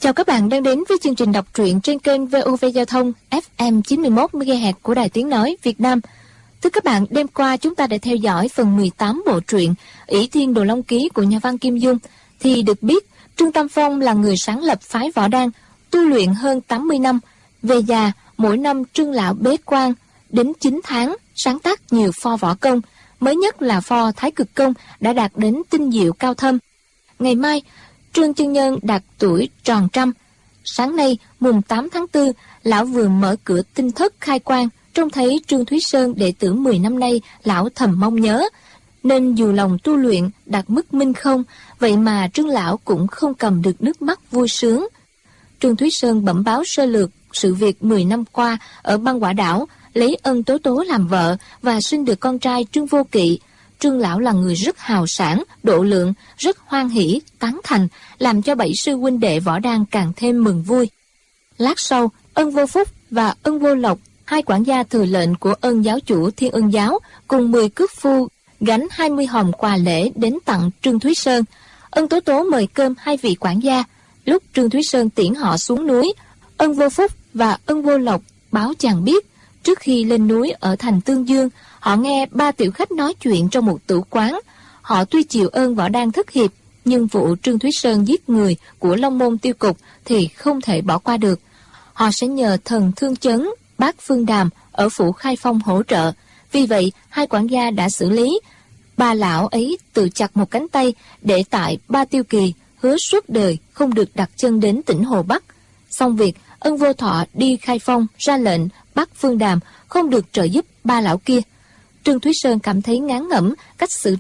Chào các bạn đang đến với chương trình đọc truyện trên kênh VOV Giao thông FM 91 MHz của Đài Tiếng nói Việt Nam. Thưa các bạn, đêm qua chúng ta đã theo dõi phần 18 bộ truyện Ỷ Thiên Đồ Long Ký của nhà văn Kim Dung. Thì được biết, Trương Tam Phong là người sáng lập phái Võ Đăng, tu luyện hơn 80 năm. Về già, mỗi năm Trương lão bế quan đến 9 tháng, sáng tác nhiều pho võ công. Mới nhất là pho Thái Cực Công đã đạt đến tinh diệu cao thâm. Ngày mai, Trương chân nhân đạt tuổi tròn trăm. Sáng nay, mùng 8 tháng 4, lão vừa mở cửa tinh thất khai quang, trông thấy Trương Thúy Sơn đệ tử 10 năm nay, lão thầm mong nhớ. Nên dù lòng tu luyện đạt mức minh không, vậy mà Trương lão cũng không cầm được nước mắt vui sướng. Trương Thúy Sơn bẩm báo sơ lược sự việc 10 năm qua ở băng Quả Đảo, lấy Ân Tố Tố làm vợ và sinh được con trai Trương Vô Kỵ. Trương lão là người rất hào sảng, độ lượng, rất hoan hỷ, tán thành, làm cho 7 sư huynh đệ Võ Đăng càng thêm mừng vui. Lát sau, Ân Vô Phúc và Ân Vô Lộc, hai quản gia thừa lệnh của Ân giáo chủ Thiên Ân giáo, cùng 10 cước phu gánh 20 hòm quà lễ đến tặng Trương Thúy Sơn. Ân Tố Tố mời cơm hai vị quản gia. Lúc Trương Thúy Sơn tiễn họ xuống núi, Ân Vô Phúc và Ân Vô Lộc báo chàng biết, trước khi lên núi ở thành Tương Dương, họ nghe 3 tiểu khách nói chuyện trong một tử quán. Họ tuy chịu ơn Võ Đăng thất hiệp, nhưng vụ Trương Thúy Sơn giết người của Long Môn Tiêu Cục thì không thể bỏ qua được. Họ sẽ nhờ thần Thương Chấn, bác Phương Đàm ở phủ Khai Phong hỗ trợ. Vì vậy, hai quản gia đã xử lý. Ba lão ấy tự chặt một cánh tay để tại Ba Tiêu Kỳ, hứa suốt đời không được đặt chân đến tỉnh Hồ Bắc. Xong việc, Ân Vô Thọ đi Khai Phong ra lệnh bắt Phương Đàm không được trợ giúp ba lão kia. Trương Thúy Sơn cảm thấy ngán ngẩm cách xử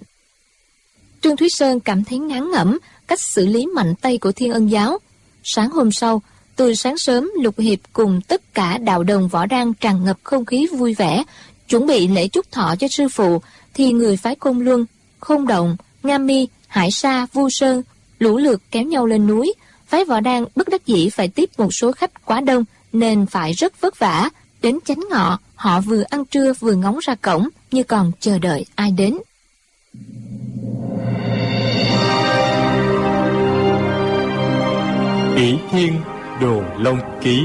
lý mạnh tay của Thiên Ân giáo. Sáng hôm sau, từ sáng sớm, Lục Hiệp cùng tất cả đạo đồng Võ Đăng tràn ngập không khí vui vẻ, chuẩn bị lễ chúc thọ cho sư phụ. Thì người phái Côn Luân, Không Động, Nga Mi, Hải Sa, Vu Sơn lũ lượt kéo nhau lên núi. Phái Võ Đăng bất đắc dĩ phải tiếp một số khách quá đông nên phải rất vất vả. Đến chánh ngọ, họ vừa ăn trưa vừa ngóng ra cổng như còn chờ đợi ai đến. Ỷ Thiên Đồ Long Ký.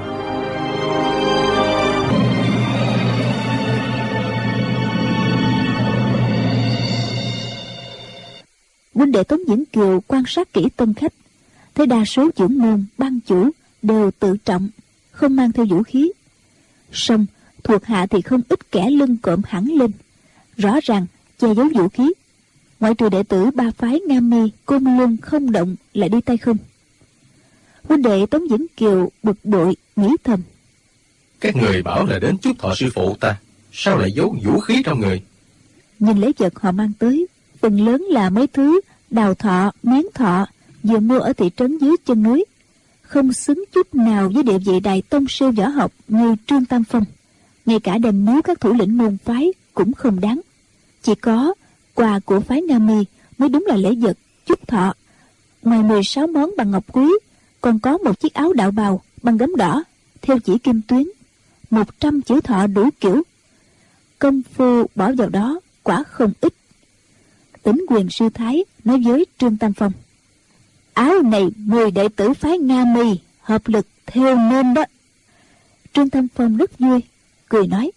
Huynh đệ Tống Diễn Kiều quan sát kỹ tân khách, thấy đa số trưởng môn ban chủ đều tự trọng, không mang theo vũ khí. Song thuộc hạ thì không ít kẻ lưng cộm hẳn lên, rõ ràng che giấu vũ khí. Ngoại trừ đệ tử ba phái Nga Mi, Côn Luân, Không Động lại đi tay không. Huynh đệ Tống Diễn Kiều bực bội nghĩ thầm: Các người bảo là đến chúc thọ sư phụ ta, sao lại giấu vũ khí trong người? Nhìn lễ vật họ mang tới, phần lớn là mấy thứ đào thọ, miến thọ vừa mua ở thị trấn dưới chân núi, không xứng chút nào với địa vị đại tông sư võ học như Trương Tam Phong. Ngay cả đem biếu các thủ lĩnh môn phái cũng không đáng. Chỉ có quà của phái Nga Mi mới đúng là lễ vật chúc thọ. Ngoài 16 món bằng ngọc quý, còn có một chiếc áo đạo bào bằng gấm đỏ theo chỉ kim tuyến, 100 chữ thọ đủ kiểu. Công phu bỏ vào đó quả không ít. Tỉnh Quyền sư thái nói với Trương Tam Phong: Áo này 10 đệ tử phái Nga Mi hợp lực theo nên đó. Trương Tam Phong rất vui, cười nói: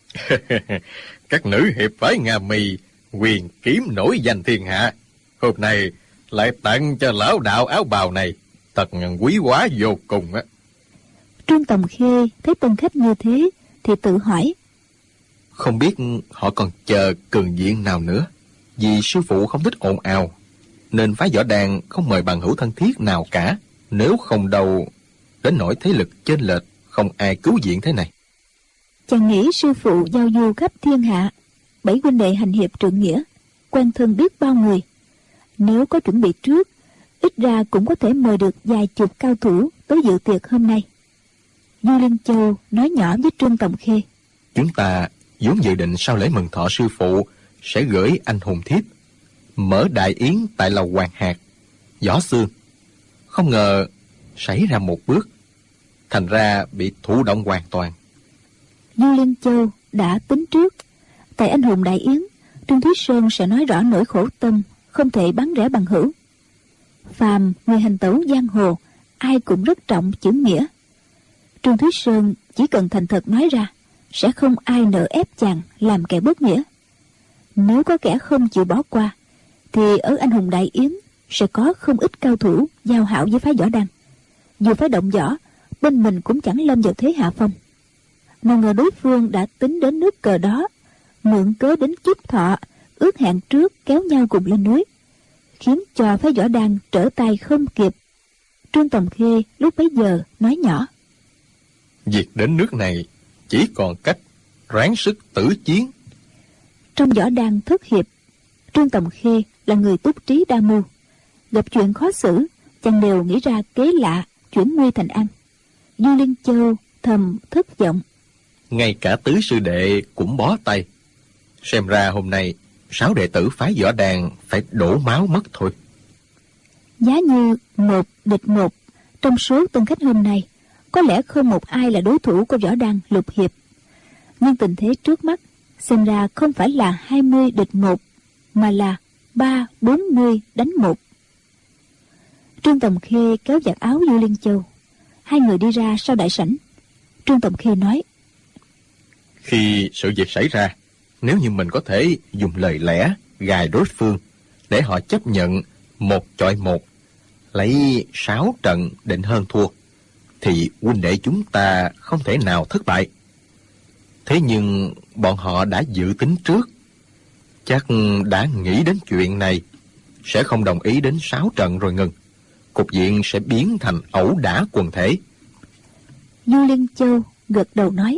Các nữ hiệp phái Nga Mi quyền kiếm nổi danh thiên hạ, hôm nay lại tặng cho lão đạo áo bào này, thật quý hóa vô cùng á. Trương Tòng Khê thấy tân khách như thế thì tự hỏi: Không biết họ còn chờ cường diện nào nữa. Vì sư phụ không thích ồn ào, nên phái Võ Đăng không mời bằng hữu thân thiết nào cả. Nếu không đâu đến nỗi thế lực chênh lệch, không ai cứu viện thế này. Chàng nghĩ sư phụ giao du khắp thiên hạ, 7 huynh đệ hành hiệp trượng nghĩa, quen thân biết bao người. Nếu có chuẩn bị trước, ít ra cũng có thể mời được vài chục cao thủ tới dự tiệc hôm nay. Du Linh Châu nói nhỏ với Trương Tòng Khê: Chúng ta vốn dự định sau lễ mừng thọ sư phụ sẽ gửi anh hùng thiếp mở đại yến tại lầu Hoàng Hạc, Võ Xương. Không ngờ xảy ra một bước, thành ra bị thụ động hoàn toàn. Du Linh Châu đã tính trước, tại anh hùng đại yến, Trương Thúy Sơn sẽ nói rõ nỗi khổ tâm, không thể bán rẻ bằng hữu. Phàm người hành tẩu giang hồ ai cũng rất trọng chữ nghĩa. Trương Thúy Sơn chỉ cần thành thật nói ra, sẽ không ai nỡ ép chàng làm kẻ bất nghĩa. Nếu có kẻ không chịu bỏ qua, thì ở Anh Hùng Đại Yến sẽ có không ít cao thủ giao hảo với phái Võ Đăng. Dù phái động võ, bên mình cũng chẳng lâm vào thế hạ phong. Nào ngờ đối phương đã tính đến nước cờ đó, mượn cớ đến Chúc Thọ, ước hẹn trước kéo nhau cùng lên núi, khiến cho phái Võ Đăng trở tay không kịp. Trương Tòng Khê lúc bấy giờ nói nhỏ: Việc đến nước này chỉ còn cách ráng sức tử chiến. Trong Võ Đăng thất hiệp, Trương Tòng Khê là người túc trí đa mưu. Gặp chuyện khó xử, chàng đều nghĩ ra kế lạ chuyển nguy thành an. Du Liên Châu thầm thất vọng. Ngay cả tứ sư đệ cũng bó tay. Xem ra hôm nay 6 đệ tử phái Võ Đàn phải đổ máu mất thôi. Giá như 1 địch 1, trong số tân khách hôm nay, có lẽ không một ai là đối thủ của Võ Đăng lục hiệp. Nhưng tình thế trước mắt xem ra không phải là 20 địch 1, mà là 30-40 đánh 1. Trương Tòng Khê kéo giặt áo Du Liên Châu. Hai người đi ra sau đại sảnh. Trương Tòng Khê nói: Khi sự việc xảy ra, nếu như mình có thể dùng lời lẽ gài đối phương để họ chấp nhận 1 chọi 1, lấy 6 trận định hơn thua, thì huynh đệ chúng ta không thể nào thất bại. Thế nhưng bọn họ đã dự tính trước, chắc đã nghĩ đến chuyện này, sẽ không đồng ý đến 6 trận rồi ngừng. Cục diện sẽ biến thành ẩu đả quần thể. Du Liên Châu gật đầu nói: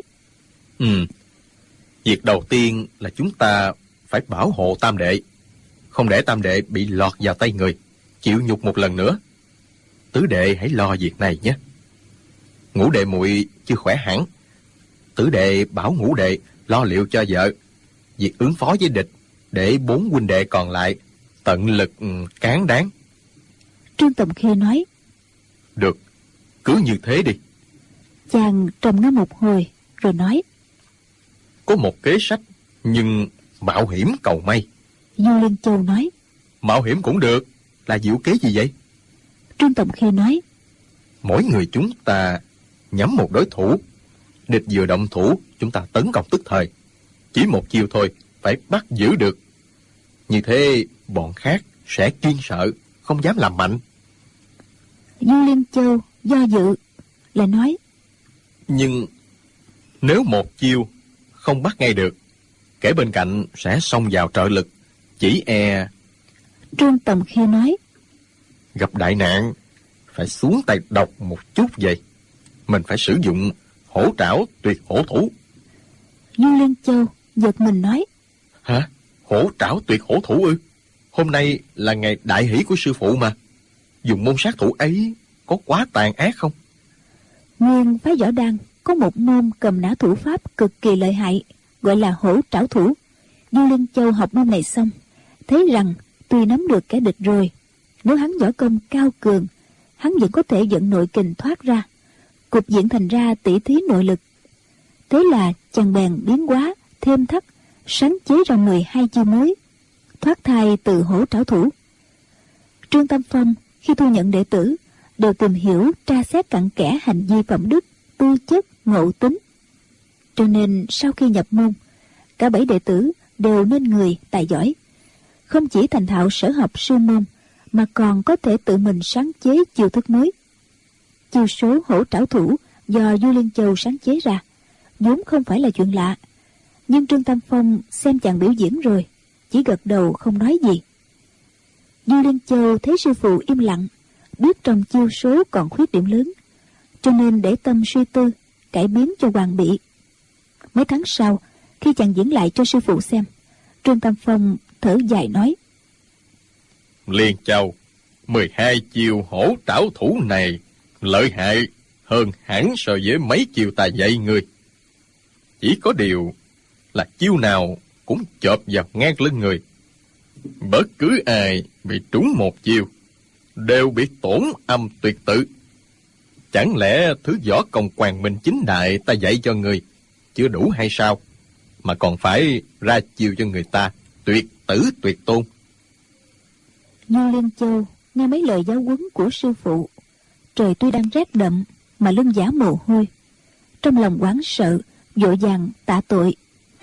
Việc đầu tiên là chúng ta phải bảo hộ tam đệ, không để tam đệ bị lọt vào tay người, chịu nhục một lần nữa. Tứ đệ hãy lo việc này nhé. Ngũ đệ muội chưa khỏe hẳn, tứ đệ bảo ngũ đệ lo liệu cho vợ. Việc ứng phó với địch, để 4 huynh đệ còn lại tận lực cán đáng. Trương Tòng Khê nói: Được, cứ như thế đi. Chàng trầm ngâm một hồi rồi nói: Có một kế sách, nhưng mạo hiểm cầu may. Du Liên Châu nói: Mạo hiểm cũng được, là diệu kế gì vậy? Trương Tòng Khê nói: Mỗi người chúng ta nhắm một đối thủ, địch vừa động thủ chúng ta tấn công tức thời, chỉ một chiêu thôi phải bắt giữ được. Như thế bọn khác sẽ kiên sợ, không dám làm mạnh. Du Liên Châu do dự lại nói: Nhưng nếu một chiêu không bắt ngay được, kẻ bên cạnh sẽ xông vào trợ lực, chỉ e... Trương Tòng Khê nói: Gặp đại nạn phải xuống tay độc một chút vậy. Mình phải sử dụng hổ trảo tuyệt hổ thủ. Du Liên Châu giật mình nói: Hả? Hổ trảo tuyệt hổ thủ ư? Hôm nay là ngày đại hỷ của sư phụ mà. Dùng môn sát thủ ấy có quá tàn ác không? Nguyên phái Võ Đăng có một môn cầm nã thủ pháp cực kỳ lợi hại, gọi là hổ trảo thủ. Du Liên Châu học môn này xong, thấy rằng tuy nắm được kẻ địch rồi, nếu hắn võ công cao cường, hắn vẫn có thể dẫn nội kình thoát ra. Cục diện thành ra tỷ thí nội lực. Thế là chàng bèn biến hóa thêm thắt, sánh chế ra 12 chiêu mới, thoát thai từ hổ trảo thủ. Trương Tam Phong khi thu nhận đệ tử đều tìm hiểu tra xét cặn kẽ hành vi phẩm đức, tư chất, ngộ tính. Cho nên sau khi nhập môn, cả 7 đệ tử đều nên người tài giỏi, không chỉ thành thạo sở học sư môn, mà còn có thể tự mình sáng chế chiêu thức mới. Chiêu số hổ trảo thủ do Du Liên Châu sáng chế ra vốn không phải là chuyện lạ, nhưng Trương Tam Phong xem chàng biểu diễn rồi, chỉ gật đầu không nói gì. Du Liên Châu thấy sư phụ im lặng, biết trong chiêu số còn khuyết điểm lớn, cho nên để tâm suy tư, cải biến cho hoàn bị. Mấy tháng sau, khi chàng diễn lại cho sư phụ xem, Trương Tam Phong thở dài nói: Liên Châu, 12 chiêu hổ trảo thủ này lợi hại hơn hẳn so với mấy chiêu ta dạy ngươi. Chỉ có điều là chiêu nào cũng chộp vào ngang lưng người. Bất cứ ai bị trúng một chiêu đều bị tổn âm tuyệt tự. Chẳng lẽ thứ võ công quang minh chính đại ta dạy cho người chưa đủ hay sao, mà còn phải ra chiêu cho người ta tuyệt tử tuyệt tôn? Du Liên Châu nghe mấy lời giáo huấn của sư phụ, trời tuy đang rét đậm mà lưng giả mồ hôi. Trong lòng hoảng sợ, vội vàng tạ tội.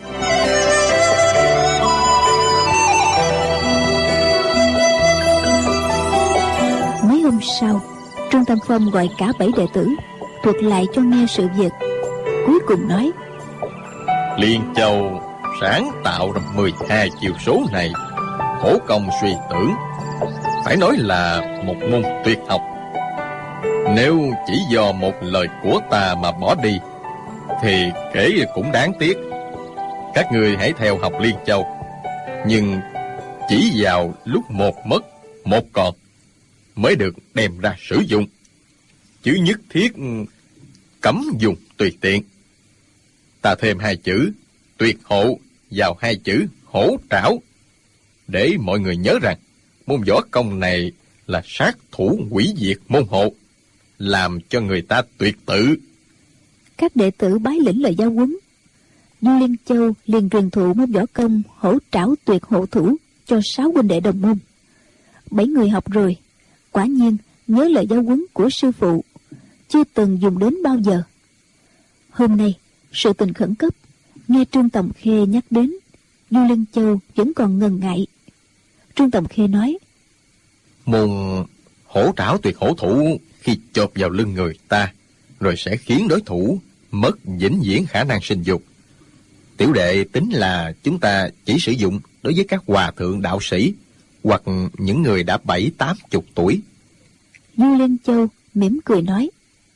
Mấy hôm sau, Trương Tam Phong gọi cả 7 đệ tử thuật lại cho nghe sự việc. Cuối cùng nói: Liên Châu sáng tạo ra 12 chiêu số này, khổ công suy tưởng, phải nói là một môn tuyệt học. Nếu chỉ do một lời của ta mà bỏ đi thì kể cũng đáng tiếc. Các ngươi hãy theo học Liên Châu, nhưng chỉ vào lúc một mất một còn mới được đem ra sử dụng, chứ nhất thiết cấm dùng tùy tiện. Ta thêm 2 chữ tuyệt hộ vào 2 chữ hổ trảo, để mọi người nhớ rằng môn võ công này là sát thủ hủy diệt môn hộ, làm cho người ta tuyệt tự. Các đệ tử bái lĩnh lời giáo huấn. Du Liên Châu liền truyền thụ môn võ công hổ trảo tuyệt hộ thủ cho 6 huynh đệ đồng môn. 7 người học rồi, quả nhiên nhớ lời giáo huấn của sư phụ, chưa từng dùng đến bao giờ. Hôm nay sự tình khẩn cấp, nghe Trương Tòng Khê nhắc đến, Du Liên Châu vẫn còn ngần ngại. Trương Tòng Khê nói: Môn hổ trảo tuyệt hổ thủ khi chộp vào lưng người ta rồi sẽ khiến đối thủ mất vĩnh viễn khả năng sinh dục. Tiểu đệ tính là chúng ta chỉ sử dụng đối với các hòa thượng đạo sĩ hoặc những người đã 70-80 tuổi. Du Liên Châu mỉm cười nói: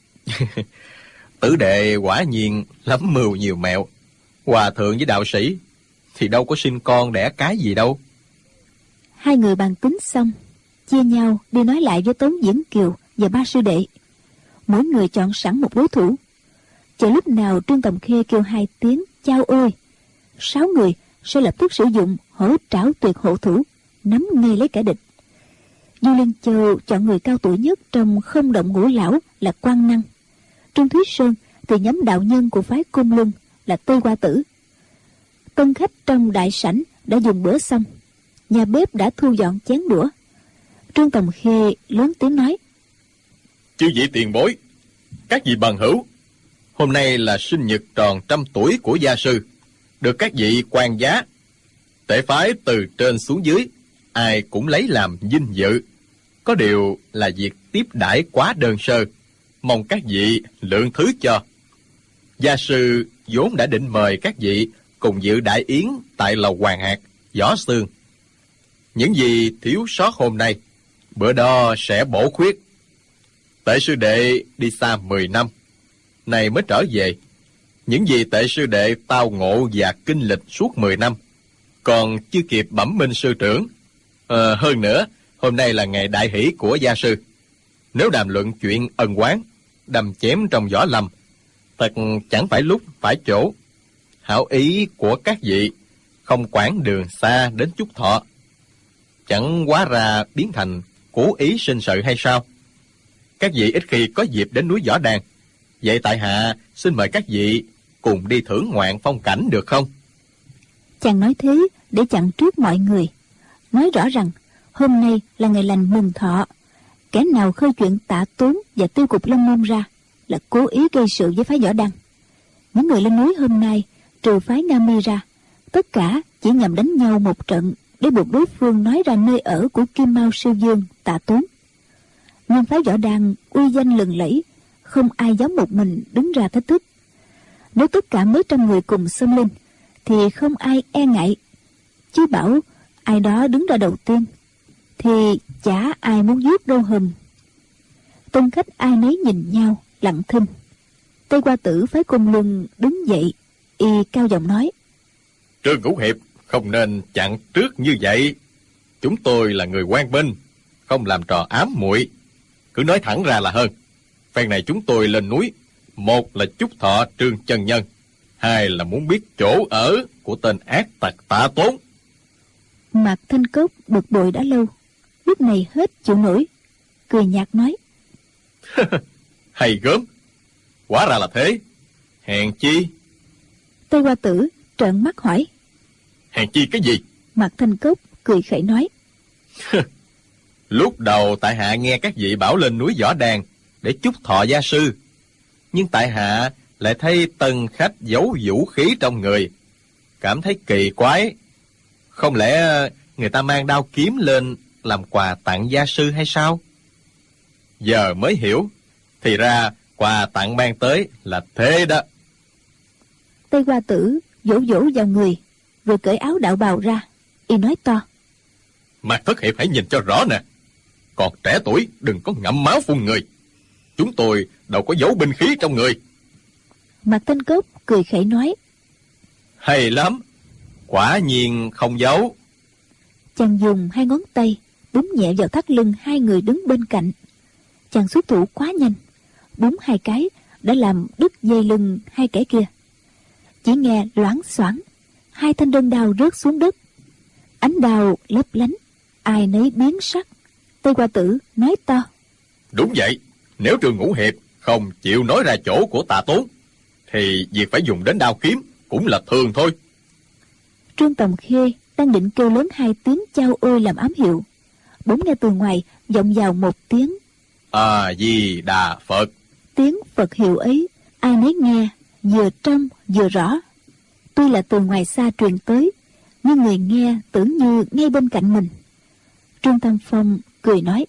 Tử đệ quả nhiên lắm mưu nhiều mẹo. Hòa thượng với đạo sĩ thì đâu có sinh con đẻ cái gì đâu. Hai người bàn tính xong, chia nhau đi nói lại với Tống Diễn Kiều và 3 sư đệ. Mỗi người chọn sẵn một đối thủ. Chờ lúc nào Trương Tòng Khê kêu 2 tiếng chao ôi, 6 người sẽ lập tức sử dụng hổ trảo tuyệt hộ thủ, nắm ngay lấy kẻ địch. Du Liên Châu chọn người cao tuổi nhất trong Không Động Ngũ Lão là Quan Năng. Trương Thúy Sơn thì nhắm đạo nhân của phái Côn Luân là Tây Hoa Tử. Tân khách trong đại sảnh đã dùng bữa xong, nhà bếp đã thu dọn chén đũa. Trương Tòng Khê lớn tiếng nói: Chư vị tiền bối, các vị bằng hữu, hôm nay là sinh nhật tròn 100 tuổi của gia sư, được các vị quan giá. Tể phái từ trên xuống dưới ai cũng lấy làm vinh dự. Có điều là việc tiếp đãi quá đơn sơ, mong các vị lượng thứ cho. Gia sư vốn đã định mời các vị cùng dự đại yến tại lầu Hoàng Hạc, Võ Xương. Những gì thiếu sót hôm nay, bữa đó sẽ bổ khuyết. Tệ sư đệ đi xa 10 năm, nay mới trở về. Những gì tệ sư đệ tao ngộ và kinh lịch suốt 10 năm, còn chưa kịp bẩm minh sư trưởng. Hơn nữa, hôm nay là ngày đại hỷ của gia sư. Nếu đàm luận chuyện ân oán, đâm chém trong võ lâm, thật chẳng phải lúc phải chỗ. Hảo ý của các vị không quản đường xa đến Chúc Thọ, chẳng hóa ra biến thành cố ý sinh sự hay sao? Các vị ít khi có dịp đến núi Võ Đàn, vậy tại hạ xin mời các vị cùng đi thưởng ngoạn phong cảnh được không? Chàng nói thế để chặn trước mọi người, nói rõ rằng hôm nay là ngày lành mừng thọ. Kẻ nào khơi chuyện Tạ Tốn và Tiêu Cục Lâm Môn ra là cố ý gây sự với phái Võ Đăng. Những người lên núi hôm nay, trừ phái Nga Mi ra, tất cả chỉ nhằm đánh nhau một trận để buộc đối phương nói ra nơi ở của Kim Mao Sư Dương Tạ Tốn. Nhưng phái Võ Đăng uy danh lừng lẫy, không ai dám một mình đứng ra thách thức. Nếu tất cả mấy trăm người cùng xông lên thì không ai e ngại, chứ bảo ai đó đứng ra đầu tiên thì chả ai muốn giết đâu hùm. Tân khách ai nấy nhìn nhau lặng thinh. Tây Hoa Tử phái Côn Luân đứng dậy, y cao giọng nói: Trương Ngũ Hiệp không nên chặn trước như vậy. Chúng tôi là người quan binh, không làm trò ám muội, cứ nói thẳng ra là hơn. Phen này chúng tôi lên núi, một là chúc thọ Trương chân nhân, hai là muốn biết chỗ ở của tên ác tặc Tạ Tốn. Mạc Thanh Cốc bực bội đã lâu, lúc này hết chịu nổi, cười nhạt nói: Hay gớm, hóa ra là thế. Hèn chi. Tây Hoa Tử trợn mắt hỏi: Hèn chi cái gì? Mạc Thanh Cốc cười khẩy nói: Lúc đầu tại hạ nghe các vị bảo lên núi Võ Đàn để chúc thọ gia sư. Nhưng tại hạ lại thấy tân khách giấu vũ khí trong người, cảm thấy kỳ quái. Không lẽ người ta mang đao kiếm lên làm quà tặng gia sư hay sao? Giờ mới hiểu, thì ra quà tặng mang tới là thế đó. Tây Hoa Tử vỗ vỗ vào người, rồi cởi áo đạo bào ra. Y nói to: Mạc Thất Hiệp hãy nhìn cho rõ nè, còn trẻ tuổi đừng có ngậm máu phun người. Chúng tôi đâu có giấu binh khí trong người. Mạc Thanh Cốc cười khẩy nói: Hay lắm, quả nhiên không giấu. Chàng dùng hai ngón tay búng nhẹ vào thắt lưng hai người đứng bên cạnh. Chàng xuất thủ quá nhanh, búng hai cái đã làm đứt dây lưng hai kẻ kia. Chỉ nghe loảng xoảng, hai thanh đơn đao rớt xuống đất. Ánh đao lấp lánh, ai nấy biến sắc. Tây Hoa Tử nói to: Đúng vậy, nếu Trương Ngũ Hiệp không chịu nói ra chỗ của Tạ Tốn, thì việc phải dùng đến đao kiếm cũng là thường thôi. Trương Tòng Khê đang định kêu lớn hai tiếng chao ôi làm ám hiệu, bỗng nghe từ ngoài vọng vào một tiếng A Di Đà Phật. Tiếng Phật hiệu ấy ai nấy nghe vừa trong vừa rõ. Tuy là từ ngoài xa truyền tới, nhưng người nghe tưởng như ngay bên cạnh mình. Trương Tam Phong cười nói: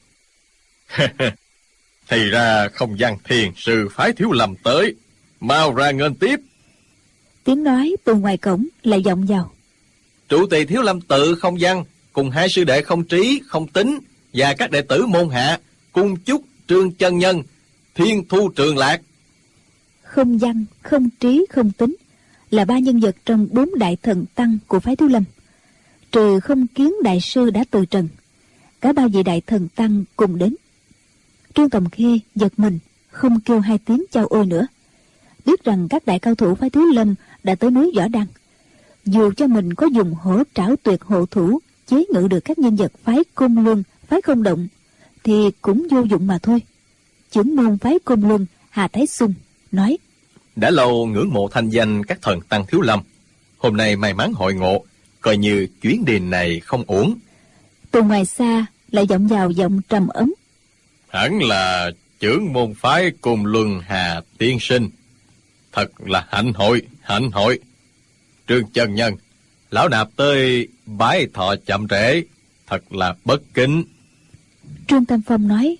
Thì ra không văn thiền sư phái Thiếu Lâm tới, mau ra nghênh tiếp. Tiếng nói từ ngoài cổng lại vọng vào: Trụ trì Thiếu Lâm tự Không Văn cùng hai sư đệ Không Trí, Không Tính và các đệ tử môn hạ cung chúc Trương chân nhân thiên thu trường lạc. Không Văn, Không Trí, Không Tính là ba nhân vật trong 4 đại thần tăng của phái Thiếu Lâm. Trừ Không Kiến đại sư đã từ trần, cả ba vị đại thần tăng cùng đến. Trương Tòng Khê giật mình, không kêu hai tiếng chao ôi nữa, biết rằng các đại cao thủ phái Thiếu Lâm đã tới núi Võ Đăng. Dù cho mình có dùng hổ trảo tuyệt hộ thủ chế ngự được các nhân vật phái Côn Luân, phái Không Động, thì cũng vô dụng mà thôi. Trưởng môn phái Côn Luân Hà Thái Xung nói: Đã lâu ngưỡng mộ thanh danh các thần tăng Thiếu Lâm, hôm nay may mắn hội ngộ, coi như chuyến đi này không uổng. Từ ngoài xa lại vọng vào giọng trầm ấm: Hẳn là trưởng môn phái Côn Luân Hà tiên sinh. Thật là hạnh hội. Trương chân nhân, lão nạp tới bái thọ chậm trễ, thật là bất kính. Trương Tam Phong nói: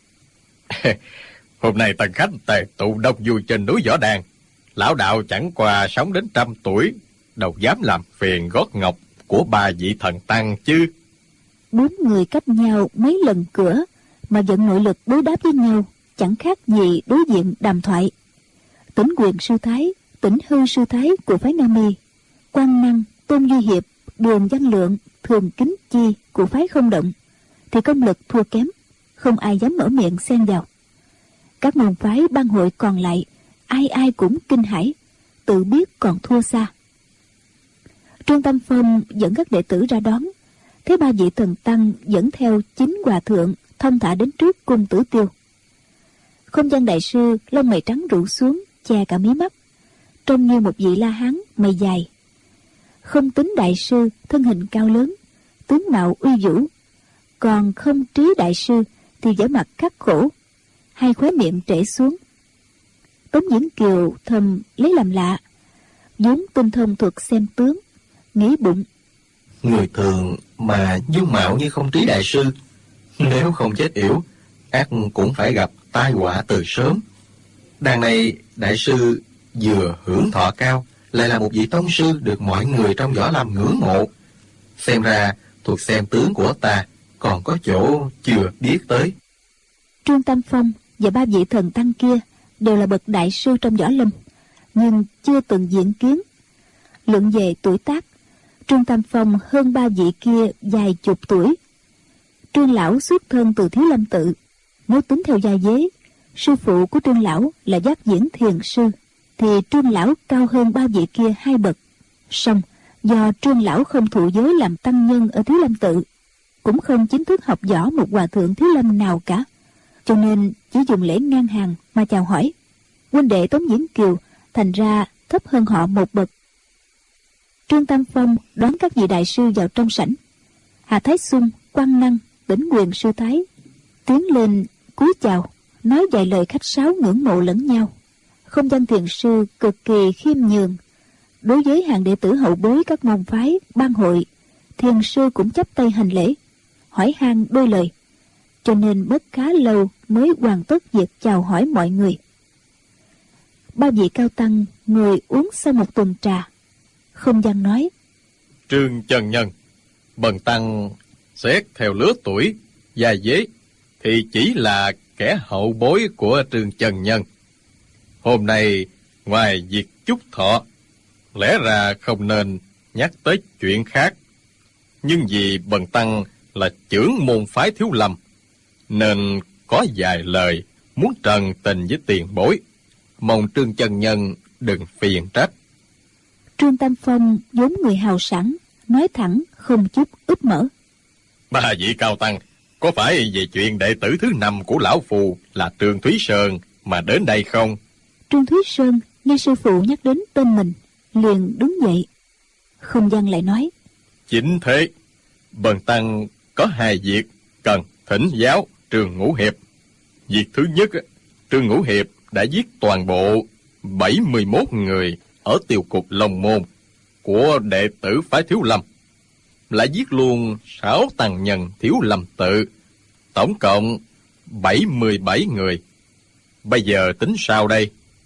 Hôm nay tân khách tề tụ đông vui trên núi Võ Đàn, lão đạo chẳng qua sống đến 100 tuổi, đâu dám làm phiền gót ngọc của ba vị thần tăng chứ. 4 người cách nhau mấy lần cửa mà vận nội lực đối đáp với nhau, chẳng khác gì đối diện đàm thoại. Tỉnh Quyền sư thái, Tỉnh Hư sư thái của phái Nga Mi, Quang Năng, Tôn Duy Hiệp, Đường Văn Lượng, Thường Kính Chi của phái Không Động thì công lực thua kém, không ai dám mở miệng xen vào. Các môn phái ban hội còn lại ai ai cũng kinh hãi, tự biết còn thua xa. Trương Tam Phong dẫn các đệ tử ra đón, thấy ba vị thần tăng dẫn theo 9 hòa thượng thông thả đến trước cung Tử Tiêu. Không Văn đại sư lông mày trắng rủ xuống, che cả mí mắt, trông như một vị La Hán mày dài. Không Tính đại sư thân hình cao lớn, tướng mạo uy vũ. Còn Không Trí đại sư thì vẻ mặt khắc khổ, hai khóe miệng trễ xuống. Tống Diễn Kiều thầm lấy làm lạ, vốn tinh thông thuật xem tướng, nghĩ bụng: Người thường mà dung mạo như Không Trí đại sư, nếu không chết yểu, ắt cũng phải gặp tai họa từ sớm. Đằng này đại sư vừa hưởng thọ cao, lại là một vị tông sư được mọi người trong võ lâm ngưỡng mộ. Xem ra thuộc xem tướng của ta còn có chỗ chưa biết tới. Trương Tam Phong và ba vị thần tăng kia đều là bậc đại sư trong võ lâm, nhưng chưa từng diện kiến. Luận về tuổi tác, Trương Tam Phong hơn ba vị kia vài chục tuổi. Trương lão xuất thân từ Thiếu Lâm tự, nếu tính theo gia giới, sư phụ của Trương lão là Giác Diễn thiền sư, thì Trương lão cao hơn ba vị kia 2 bậc. Song do Trương lão không thụ giới làm tăng nhân ở Thiếu Lâm tự, cũng không chính thức học võ một hòa thượng Thiếu Lâm nào cả, cho nên chỉ dùng lễ ngang hàng mà chào hỏi. Huynh đệ Tống Diễn Kiều thành ra thấp hơn họ 1 bậc. Trương Tam Phong đón các vị đại sư vào trong sảnh. Hà Thái Xung, Quang Năng, Tỉnh Quyền sư thái tiến lên cúi chào, nói vài lời khách sáo ngưỡng mộ lẫn nhau. Không Gian Thiền Sư cực kỳ khiêm nhường. Đối với hàng đệ tử hậu bối các môn phái, ban hội, Thiền Sư cũng chắp tay hành lễ, hỏi han đôi lời, cho nên mất khá lâu mới hoàn tất việc chào hỏi mọi người. Ba vị cao tăng ngồi uống sau một tuần trà. Không Gian nói: Trương chân nhân, bần tăng xét theo lứa tuổi, già dế thì chỉ là kẻ hậu bối của Trương chân nhân. Hôm nay ngoài việc chúc thọ, lẽ ra không nên nhắc tới chuyện khác. Nhưng vì bần tăng là trưởng môn phái Thiếu Lâm, nên có vài lời muốn trần tình với tiền bối. Mong Trương chân nhân đừng phiền trách. Trương Tam Phong vốn người hào sảng, nói thẳng không chút úp mở. Ba vị cao tăng, có phải về chuyện đệ tử thứ 5 của lão phù là Trương Thúy Sơn mà đến đây không? Trương Thúy Sơn nghe sư phụ nhắc đến tên mình, liền đứng dậy. Không Gian lại nói: Chính thế, bần tăng có 2 việc cần thỉnh giáo Trương Ngũ Hiệp. Việc thứ nhất, Trương Ngũ Hiệp đã giết toàn bộ 71 người ở tiêu cục Long Môn của đệ tử phái Thiếu Lâm, lại giết luôn 6 tăng nhân Thiếu Lâm tự, tổng cộng 77 người. Bây giờ tính sao đây?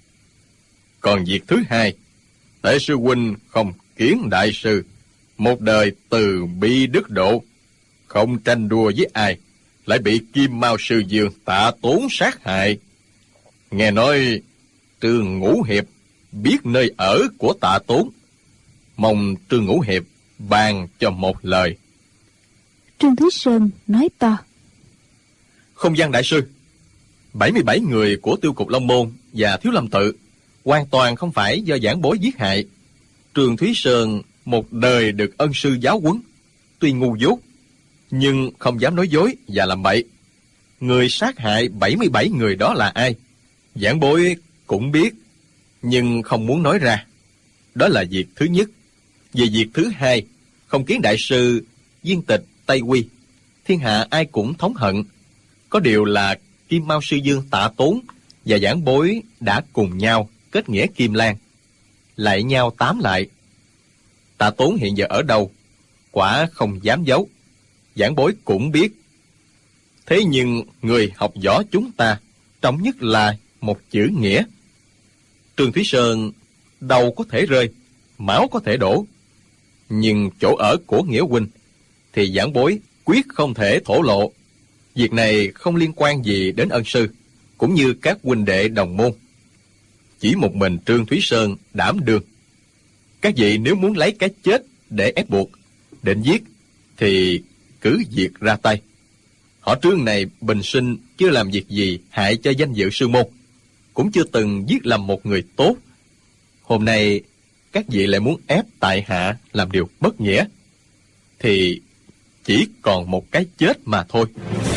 Còn việc thứ hai, Tể sư huynh không kiến đại sư, một đời từ bi đức độ, không tranh đua với ai, lại bị Kim Mao sư Dương Tạ Tốn sát hại. Nghe nói Trương Ngũ Hiệp biết nơi ở của Tạ Tốn, mong Trương Ngũ Hiệp ban cho một lời. Trương Thúy Sơn nói to: Không Gian đại sư, 77 người của tiêu cục Long Môn và Thiếu Lâm tự hoàn toàn không phải do giảng bối giết hại. Trương Thúy Sơn một đời được ân sư giáo huấn, tuy ngu dốt nhưng không dám nói dối và làm bậy. Người sát hại 77 người đó là ai, giảng bối cũng biết, nhưng không muốn nói ra. Đó là việc thứ nhất. Về việc thứ hai, không kiến đại sư viên tịch Tây Quy, thiên hạ ai cũng thống hận. Có điều là Kim Mao sư Dương Tạ Tốn và giảng bối đã cùng nhau kết nghĩa Kim Lan, lại nhau tám lại. Tạ Tốn hiện giờ ở đâu, quả không dám giấu, giảng bối cũng biết. Thế nhưng người học võ chúng ta trọng nhất là một chữ nghĩa. Trương Thúy Sơn đầu có thể rơi, máu có thể đổ, nhưng chỗ ở của nghĩa huynh thì giảng bối quyết không thể thổ lộ. Việc này không liên quan gì đến ân sư, cũng như các huynh đệ đồng môn. Chỉ một mình Trương Thúy Sơn đảm đương. Các vị nếu muốn lấy cái chết để ép buộc, định giết, thì cứ việc ra tay. Họ Trương này bình sinh chưa làm việc gì hại cho danh dự sư môn, cũng chưa từng giết lầm một người tốt. Hôm nay các vị lại muốn ép tại hạ làm điều bất nghĩa, thì chỉ còn một cái chết mà thôi.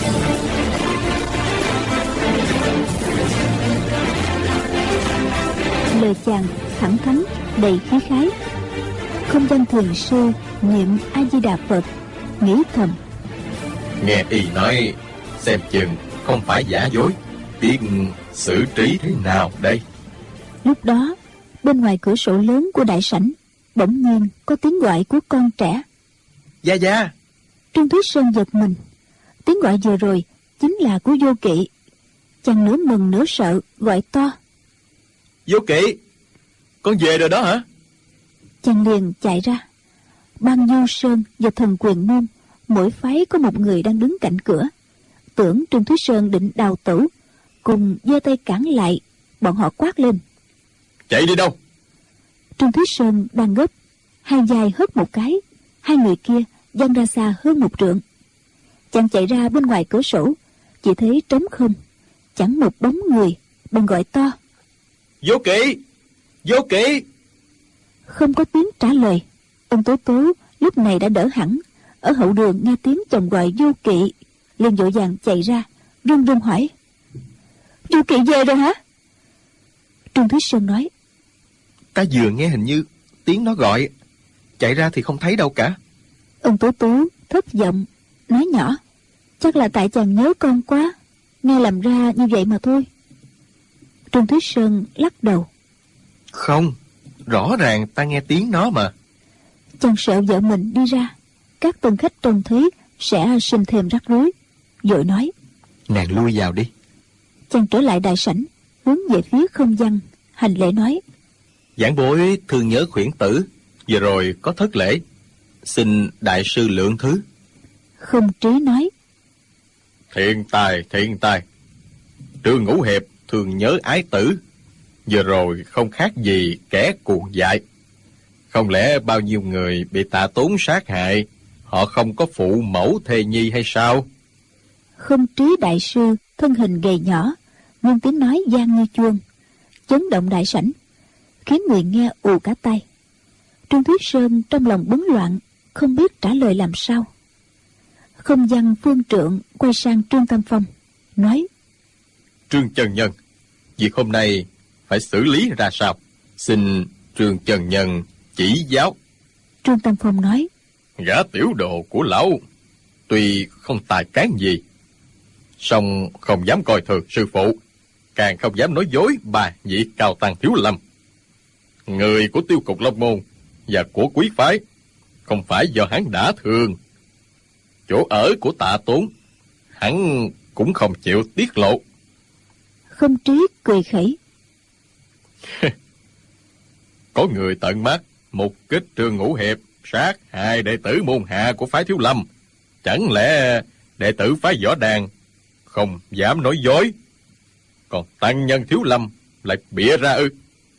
Lời chàng thẳng thắn đầy khí khái. Không Gian Thiền Sư niệm A Di Đà Phật, nghĩ thầm: Nghe y nói xem chừng không phải giả dối, biết xử trí thế nào đây? Lúc đó bên ngoài cửa sổ lớn của đại sảnh bỗng nhiên có tiếng gọi của con trẻ. Gia Gia. Trương Thúy Sơn giật mình. Tiếng gọi vừa rồi chính là của Vô Kỵ. Chàng nửa mừng nửa sợ gọi to: Vô Kỵ, con về rồi đó hả? Chàng liền chạy ra. Ban Du Sơn và Thần Quyền Môn mỗi phái có một người đang đứng cạnh cửa. Tưởng Trương Thúy Sơn định đào tẩu, cùng giơ tay cản lại. Bọn họ quát lên: Chạy đi đâu? Trương Thúy Sơn đang gấp, hai vai hất một cái, hai người kia văng ra xa hơn một trượng. Chàng chạy ra bên ngoài cửa sổ, chỉ thấy trống không, chẳng một bóng người, bèn gọi to: Vô Kỵ! Vô Kỵ! Không có tiếng trả lời. Ông Tố Tố lúc này đã đỡ hẳn, ở hậu đường nghe tiếng chồng gọi Vô Kỵ, liền vội vàng chạy ra, run run hỏi: Vô Kỵ về rồi hả? Trương Thúy Sơn nói: Ta vừa nghe hình như tiếng nó gọi, chạy ra thì không thấy đâu cả. Ông Tố Tố thất vọng nói nhỏ: Chắc là tại chàng nhớ con quá. nghe làm ra như vậy mà thôi. Trương Thúy Sơn lắc đầu. Không, rõ ràng ta nghe tiếng nó mà. Chàng sợ vợ mình đi ra, các tân khách trông thấy sẽ sinh thêm rắc rối, vội nói: Nàng lui vào đi. Chàng trở lại đại sảnh, hướng về phía Không Văn, hành lễ nói: Giảng bối thương nhớ khuyển tử, vừa rồi có thất lễ, xin đại sư lượng thứ. Không Trí nói: Thiện tài. Trương Ngũ Hiệp thường nhớ ái tử, vừa rồi không khác gì kẻ cuồng dại. Không lẽ bao nhiêu người bị Tạ Tốn sát hại, họ không có phụ mẫu thê nhi hay sao? Không Trí đại sư thân hình gầy nhỏ, nhưng tiếng nói vang như chuông, chấn động đại sảnh, khiến người nghe ù cả tai. Trương Thúy Sơn trong lòng bấn loạn, không biết trả lời làm sao. Không Văn phương trượng quay sang Trương Tam Phong, nói: Trương Chân Nhân, việc hôm nay phải xử lý ra sao? Xin Trương Chân Nhân chỉ giáo. Trương Tam Phong nói: Gã tiểu đồ của lão tuy không tài cán gì, song không dám coi thường sư phụ, càng không dám nói dối bà vị cao tăng Thiếu Lâm. Người của Tiêu Cục Long Môn và của quý phái không phải do hắn đã thương. Chỗ ở của Tạ Tốn hắn cũng không chịu tiết lộ. Không Trí cười khẩy: Có người tận mắt mục kích Trương Ngũ Hiệp sát hại đệ tử môn hạ của phái Thiếu Lâm, chẳng lẽ đệ tử phái Võ Đàn không dám nói dối, còn tăng nhân Thiếu Lâm lại bịa ra ư?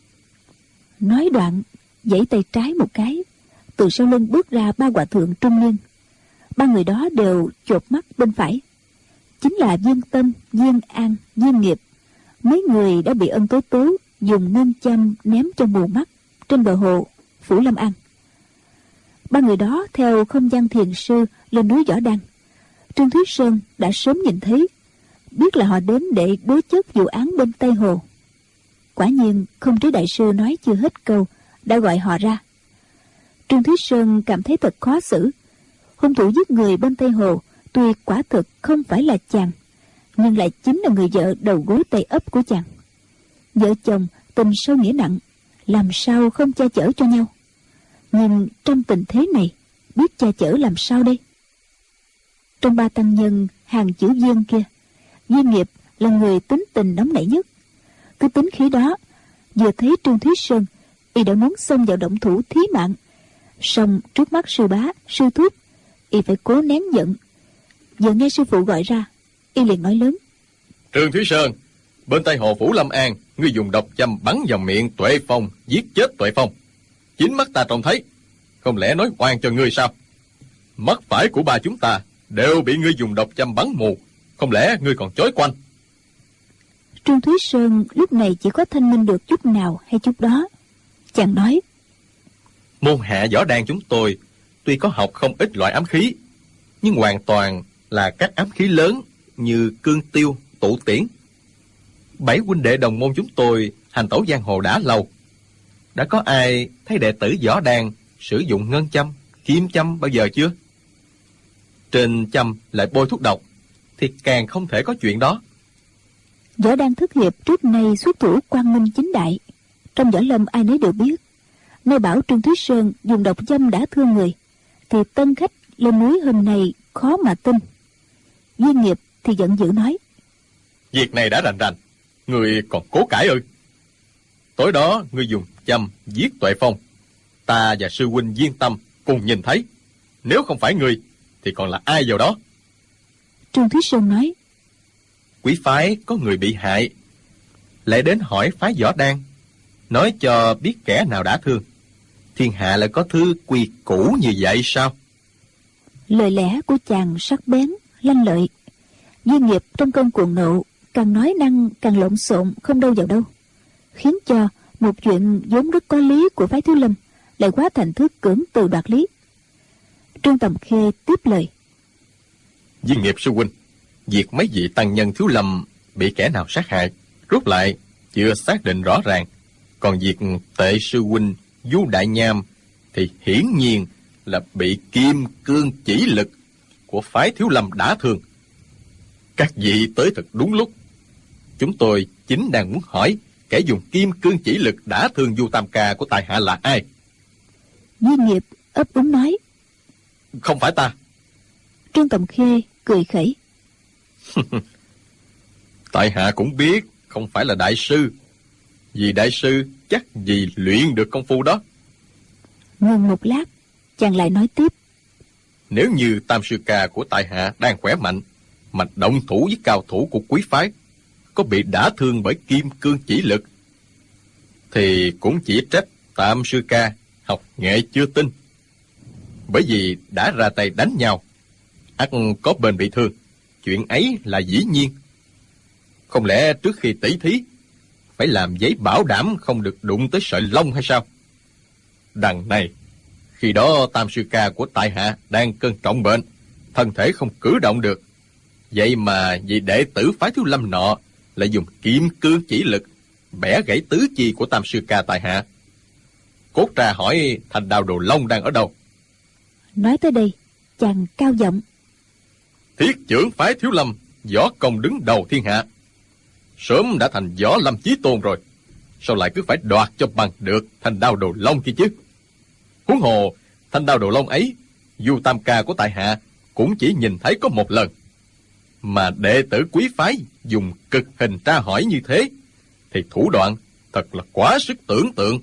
Nói đoạn giãy tay trái một cái, từ sau lưng bước ra ba hòa thượng trung niên. Ba người đó đều chộp mắt bên phải, chính là Viên Tâm, Viên An, Viên Nghiệp. Mấy người đã bị Ân Tố Tố dùng ngân châm ném cho mù mắt trên bờ hồ Phủ Lâm An. Ba người đó theo Không Văn thiền sư lên núi Võ Đăng. Trương Thúy Sơn đã sớm nhìn thấy, biết là họ đến để đối chất vụ án bên Tây Hồ. Quả nhiên Không Trí đại sư nói chưa hết câu đã gọi họ ra. Trương Thúy Sơn cảm thấy thật khó xử. Hung thủ giết người bên Tây Hồ tuy quả thực không phải là chàng, nhưng lại chính là người vợ đầu gối tay ấp của chàng. Vợ chồng tình sâu nghĩa nặng, làm sao không che chở cho nhau? Nhưng trong tình thế này, biết che chở làm sao đây? Trong ba tăng nhân hàng chữ Viên kia, Viên Nghiệp là người tính tình nóng nảy nhất. Cứ tính khí đó, vừa thấy Trương Thúy Sơn, y đã muốn xông vào động thủ thí mạng. Song trước mắt sư bá, sư thúc, y phải cố nén giận. Vừa nghe sư phụ gọi ra, y liền nói lớn: Trương Thúy Sơn, bên Tây Hồ Phủ Lâm An, ngươi dùng độc châm bắn vào miệng Tuệ Phong, giết chết Tuệ Phong. Chính mắt ta trông thấy, không lẽ nói oan cho ngươi sao? Mắt phải của ba chúng ta đều bị ngươi dùng độc châm bắn mù, không lẽ ngươi còn chối quanh? Trương Thúy Sơn lúc này chỉ có thanh minh được chút nào hay chút đó. Chàng nói: Môn hạ Võ Đan chúng tôi tuy có học không ít loại ám khí, nhưng hoàn toàn là các ám khí lớn như cương tiêu, tụ tiễn. 7 huynh đệ đồng môn chúng tôi hành tẩu giang hồ đã lâu, đã có ai thấy đệ tử Võ Đan sử dụng ngân châm, kim châm bao giờ chưa? Trên châm lại bôi thuốc độc thì càng không thể có chuyện đó. Võ Đan thất hiệp trước nay xuất thủ quang minh chính đại, trong võ lâm ai nấy đều biết. Nay bảo Trương Thúy Sơn dùng độc châm đã thương người, thì tân khách lên núi hôm nay khó mà tin. Viên Nghiệp thì giận dữ nói: Việc này đã rành rành, người còn cố cãi ư? Tối đó ngươi dùng châm giết Tuệ Phong, ta và sư huynh Viên Tâm cùng nhìn thấy. Nếu không phải ngươi thì còn là ai vào đó? Trương Thúy Sơn nói: Quý phái có người bị hại, lại đến hỏi phái Võ Đan, nói cho biết kẻ nào đã thương. Thiên hạ lại có thứ quy củ như vậy sao? Lời lẽ của chàng sắc bén, lanh lợi. Viên Nghiệp trong cơn cuồng nộ càng nói năng càng lộn xộn không đâu vào đâu, khiến cho một chuyện vốn rất có lý của phái Thiếu Lâm lại hóa thành thứ cưỡng từ đoạt lý. Trương Tầm Khê tiếp lời: Viên Nghiệp sư huynh, việc mấy vị tăng nhân Thiếu Lâm bị kẻ nào sát hại rốt lại chưa xác định rõ ràng. Còn việc Tệ sư huynh Du Đại Nham thì hiển nhiên là bị kim cương chỉ lực của phái Thiếu Lâm đả thương. Các vị tới thật đúng lúc. Chúng tôi chính đang muốn hỏi kẻ dùng kim cương chỉ lực đã thương Du Tam Ca của tại hạ là ai. Viên Nghiệp ấp úng nói. Không phải ta. Trương Tầm Khê cười khẩy. Tại hạ cũng biết không phải là đại sư. Vì đại sư chắc gì luyện được công phu đó. Ngừng một lát, chàng lại nói tiếp. Nếu như Tam Sư Ca của tại hạ đang khỏe mạnh mà động thủ với cao thủ của quý phái, có bị đả thương bởi kim cương chỉ lực, thì cũng chỉ trách Tam Sư Ca học nghệ chưa tinh. Bởi vì đã ra tay đánh nhau, ắt có bên bị thương, chuyện ấy là dĩ nhiên. Không lẽ trước khi tỷ thí phải làm giấy bảo đảm không được đụng tới sợi lông hay sao? Đằng này, khi đó Tam Sư Ca của tại hạ đang cơn trọng bệnh, thân thể không cử động được. Vậy mà vị đệ tử phái Thiếu Lâm nọ lại dùng kim cương chỉ lực bẻ gãy tứ chi của Tam Sư Ca tại hạ. Cốt ra hỏi Thành Đao Đồ Long đang ở đâu. Nói tới đây, chàng cao giọng. Thiết trưởng phái Thiếu Lâm, võ công đứng đầu thiên hạ, sớm đã thành võ lâm chí tôn rồi, sao lại cứ phải đoạt cho bằng được Thành Đao Đồ Long kia chứ? Huống hồ Thành Đao Đồ Long ấy, Du Tam Ca của tại hạ cũng chỉ nhìn thấy có một lần, mà đệ tử quý phái dùng cực hình tra hỏi như thế, thì thủ đoạn thật là quá sức tưởng tượng.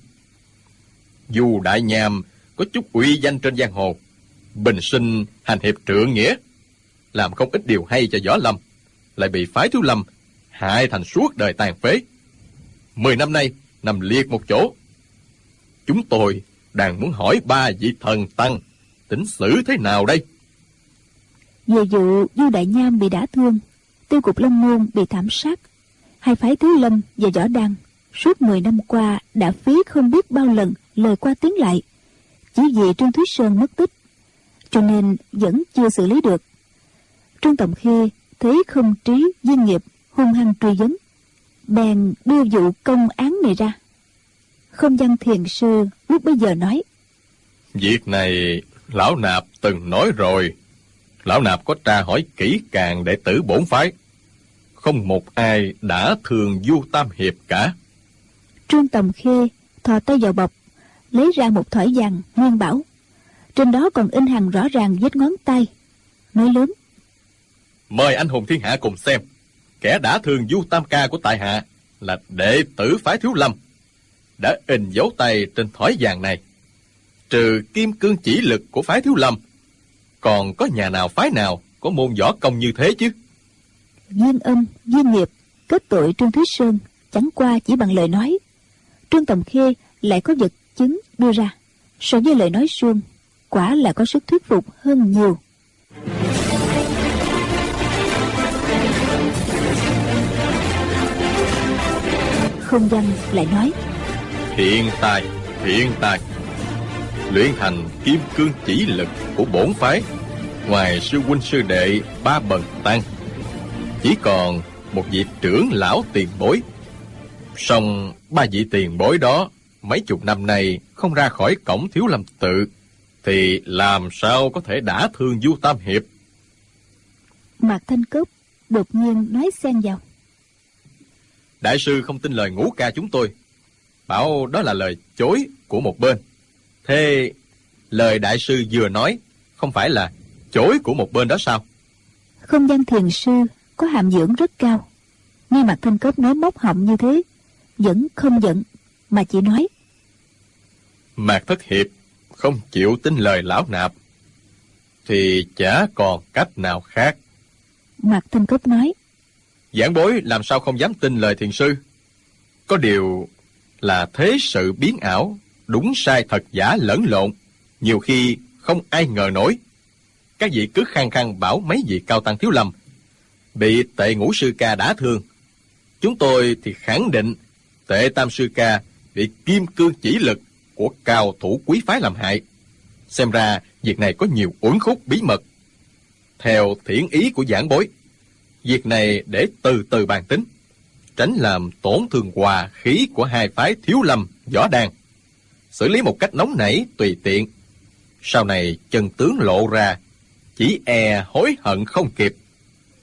Dù đại nhàm có chút uy danh trên giang hồ, bình sinh hành hiệp trượng nghĩa, làm không ít điều hay cho võ lâm, lại bị phái Thiếu Lâm hại thành suốt đời tàn phế. 10 năm nay nằm liệt một chỗ. Chúng tôi đang muốn hỏi ba vị thần tăng tính xử thế nào đây? Về vụ Du Đại Nham bị đả thương, Tiêu Cục Long Môn bị thảm sát, hai phái Thiếu Lâm và Võ Đăng suốt 10 năm qua đã phí không biết bao lần lời qua tiếng lại, chỉ vì Trương Thúy Sơn mất tích, cho nên vẫn chưa xử lý được. Trương Tầm Khê thấy không trí Viên Nghiệp hung hăng truy vấn, bèn đưa vụ công án này ra. Không Văn Thiền Sư lúc bấy giờ nói. Việc này lão nạp từng nói rồi. Lão nạp có tra hỏi kỹ càng đệ tử bổn phái, không một ai đã thương Du Tam Hiệp cả. Trương Tầm Khê thò tay vào bọc, lấy ra một thỏi vàng nguyên bảo, trên đó còn in hằn rõ ràng vết ngón tay, nói lớn. Mời anh hùng thiên hạ cùng xem. Kẻ đã thương Du Tam Ca của tại hạ là đệ tử phái Thiếu Lâm, đã in dấu tay trên thỏi vàng này. Trừ kim cương chỉ lực của phái Thiếu Lâm, còn có nhà nào phái nào có môn võ công như thế chứ? Viên Âm, Viên Nghiệp kết tội Trương Thúy Sơn chẳng qua chỉ bằng lời nói. Trương Tầm Khê lại có vật chứng đưa ra, so với lời nói suông, quả là có sức thuyết phục hơn nhiều. Không Văn lại nói. Hiện tại luyện thành kim cương chỉ lực của bổn phái, ngoài sư huynh sư đệ 3 bần tăng, chỉ còn một vị trưởng lão tiền bối. Song 3 vị tiền bối đó mấy chục năm nay không ra khỏi cổng Thiếu Lâm tự, thì làm sao có thể đả thương Du Tam Hiệp? Mạc Thanh Cốc đột nhiên nói xen vào. Đại sư không tin lời Ngũ Ca chúng tôi, bảo đó là lời chối của một bên. Thế lời đại sư vừa nói không phải là chối của một bên đó sao? Không Văn Thiền Sư có hàm dưỡng rất cao, nghe Mạc Thanh Cốc nói móc họng như thế, vẫn không giận, mà chỉ nói. Mạc Thất Hiệp không chịu tin lời lão nạp, thì chả còn cách nào khác. Mạc Thanh Cốc nói. Giảng bối làm sao không dám tin lời thiền sư? Có điều là thế sự biến ảo, đúng sai thật giả lẫn lộn, nhiều khi không ai ngờ nổi. Các vị cứ khăng khăng bảo mấy vị cao tăng Thiếu Lâm bị Tệ Ngũ Sư Ca đả thương. Chúng tôi thì khẳng định Tệ Tam Sư Ca bị kim cương chỉ lực của cao thủ quý phái làm hại. Xem ra việc này có nhiều uẩn khúc bí mật. Theo thiện ý của giảng bối, việc này để từ từ bàn tính, tránh làm tổn thương hòa khí của hai phái Thiếu Lâm, Võ Đăng. Xử lý một cách nóng nảy tùy tiện, sau này chân tướng lộ ra, chỉ e hối hận không kịp.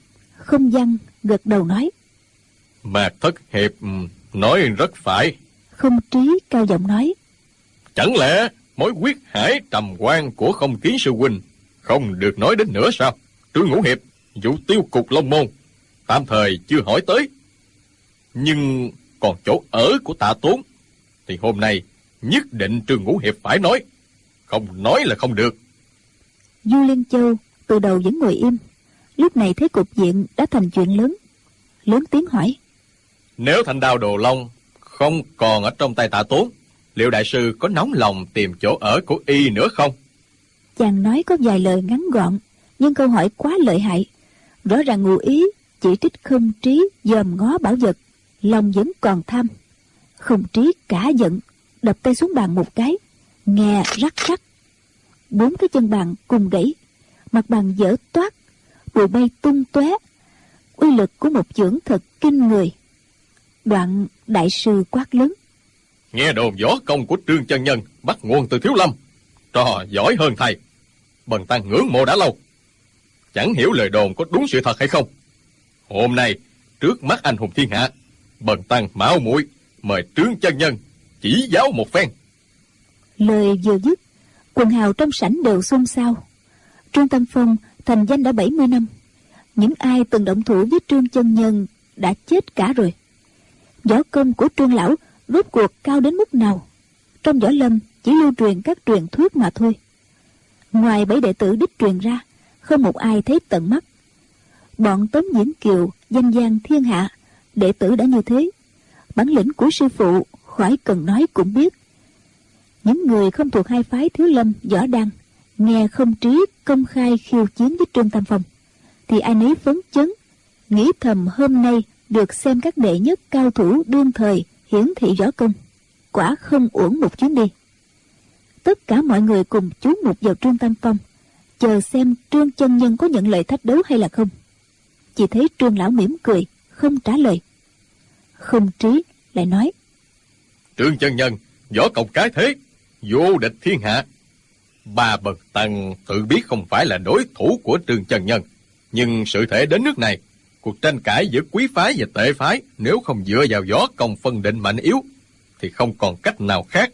Không Văn gật đầu nói: Mạc Thất Hiệp nói rất phải. Không Trí cao giọng nói: Chẳng lẽ mối quyết hải trầm quan của Không Kiến sư huynh không được nói đến nữa sao? Trương Ngũ Hiệp, vụ tiêu cục Long Môn tạm thời chưa hỏi tới, nhưng còn chỗ ở của Tạ Tốn thì hôm nay nhất định Trương Ngũ Hiệp phải nói, không nói là không được. Du Liên Châu từ đầu vẫn ngồi im, lúc này thấy cục diện đã thành chuyện lớn, lớn tiếng hỏi: Nếu Thanh Đao Đồ Long không còn ở trong tay Tạ Tốn, liệu đại sư có nóng lòng tìm chỗ ở của y nữa không? Chàng nói có vài lời ngắn gọn, nhưng câu hỏi quá lợi hại, rõ ràng ngụ ý chỉ trích Không Trí dòm ngó bảo vật, lòng vẫn còn tham. Không Trí cả giận, đập tay xuống bàn một cái, nghe rắc rắc, 4 cái chân bàn cùng gãy, mặt bàn vỡ toát, bụi bay tung tóe. Uy lực của một chưởng thật kinh người. Đoạn đại sư quát lớn: Nghe đồn võ công của Trương chân nhân bắt nguồn từ Thiếu Lâm, trò giỏi hơn thầy. Bần tăng ngưỡng mộ đã lâu, chẳng hiểu lời đồn có đúng sự thật hay không. Hôm nay trước mắt anh hùng thiên hạ, bần tăng mạo muội mời Trương chân nhân chỉ giáo một phen. Lời vừa dứt, quần hào trong sảnh đều xôn xao. Trương Tam Phong thành danh đã 70 năm, những ai từng động thủ với Trương chân nhân đã chết cả rồi. Võ công của Trương lão rốt cuộc cao đến mức nào? Trong võ lâm chỉ lưu truyền các truyền thuyết mà thôi. Ngoài 7 đệ tử đích truyền ra, không một ai thấy tận mắt. Bọn Tống Diễn Kiều danh vang thiên hạ, đệ tử đã như thế, bản lĩnh của sư phụ khỏi cần nói cũng biết. Những người không thuộc hai phái Thiếu Lâm, Võ Đăng nghe Không Trí công khai khiêu chiến với Trương Tam Phong thì ai nấy phấn chấn, nghĩ thầm hôm nay được xem các đệ nhất cao thủ đương thời hiển thị võ công, quả không uổng một chuyến đi. Tất cả mọi người cùng chú mục vào Trương Tam Phong, chờ xem Trương chân nhân có nhận lời thách đấu hay là không. Chỉ thấy Trương lão mỉm cười, không trả lời. Không Trí lại nói: Trương chân nhân võ công cái thế, vô địch thiên hạ. Ba bần tăng tự biết không phải là đối thủ của Trương chân nhân, nhưng sự thể đến nước này, cuộc tranh cãi giữa quý phái và tệ phái nếu không dựa vào võ công phân định mạnh yếu thì không còn cách nào khác.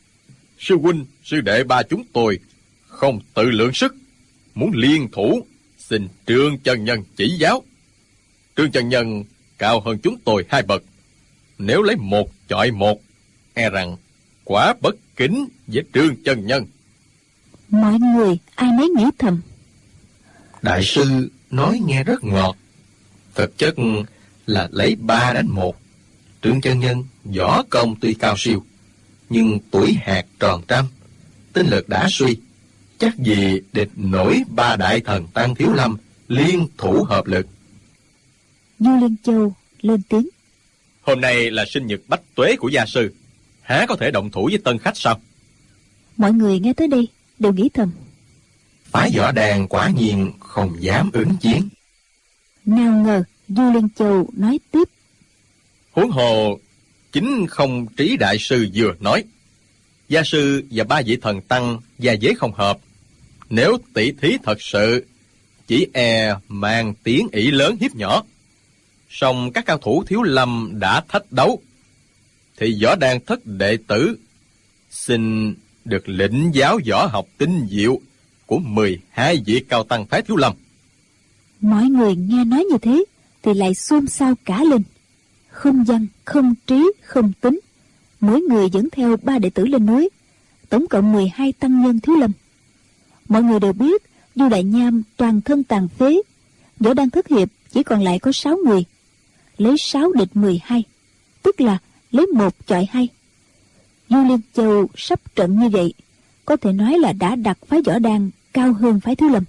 Sư huynh, sư đệ ba chúng tôi không tự lượng sức, muốn liên thủ xin Trương chân nhân chỉ giáo. Trương chân nhân cao hơn chúng tôi 2 bậc, nếu lấy 1 chọi 1, e rằng quả bất kính với Trương chân nhân. Mọi người ai nấy nghĩ thầm: Đại sư nói nghe rất ngọt, thực chất là lấy 3 đánh 1. Trương chân nhân võ công tuy cao siêu, nhưng tuổi hạt tròn trăm, tinh lực đã suy, chắc gì địch nổi 3 đại thần Tăng Thiếu Lâm liên thủ hợp lực. Du Liên Châu lên tiếng: Hôm nay là sinh nhật Bách Tuế của gia sư, há có thể động thủ với tân khách sao? Mọi người nghe tới đây đều nghĩ thầm: Phái Võ Đàn quả nhiên không dám ứng chiến. Nào ngờ Du Liên Châu nói tiếp: Huống hồ chính Không Trí đại sư vừa nói, gia sư và 3 vị thần tăng gia giới không hợp, nếu tỷ thí thật sự chỉ e mang tiếng ỷ lớn hiếp nhỏ. Song các cao thủ Thiếu Lâm đã thách đấu, thì Võ Đàn thất đệ tử xin được lĩnh giáo võ học tinh diệu của 12 vị cao tăng phái Thiếu Lâm. Mọi người nghe nói như thế thì lại xôn xao cả lên. Không Văn, Không Trí, Không Tính, mỗi người dẫn theo 3 đệ tử lên núi, tổng cộng 12 tăng nhân Thiếu Lâm. Mọi người đều biết Du Đại Nham toàn thân tàn phế, Võ Đăng thất hiệp chỉ còn lại có 6 người, lấy 6 địch 12, tức là lấy 1 chọi 2. Du Liên Châu sắp trận như vậy, có thể nói là đã đặt phái Võ Đăng cao hơn phái Thiếu Lâm.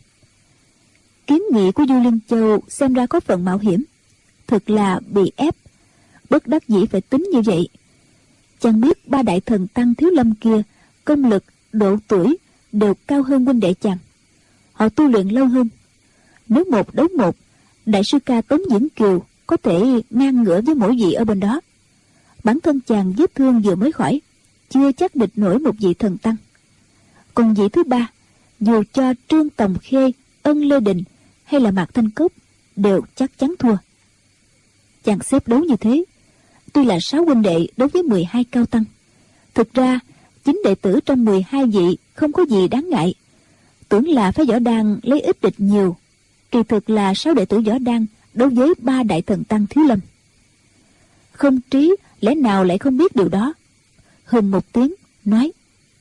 Kiến nghị của Du Liên Châu xem ra có phần mạo hiểm, thực là bị ép, bất đắc dĩ phải tính như vậy. Chẳng biết 3 đại thần tăng Thiếu Lâm kia công lực, độ tuổi đều cao hơn huynh đệ chàng, họ tu luyện lâu hơn. Nếu 1 đấu 1, đại sư ca Tống Diễn Kiều có thể ngang ngửa với mỗi vị ở bên đó. Bản thân chàng vết thương vừa mới khỏi, chưa chắc địch nổi một vị thần tăng. Còn vị thứ 3, dù cho Trương Tòng Khê, Ân Lê Đình hay là Mạc Thanh Cốc đều chắc chắn thua. Chàng xếp đấu như thế, tuy là 6 huynh đệ đối với 12 cao tăng. Thực ra 9 đệ tử trong 12 vị không có gì đáng ngại. Tưởng là phái Võ Đan lấy ít địch nhiều, kỳ thực là 6 đệ tử Võ Đan đối với 3 đại thần tăng Thiếu Lâm. Không Trí lẽ nào lại không biết điều đó. Hừ một tiếng nói: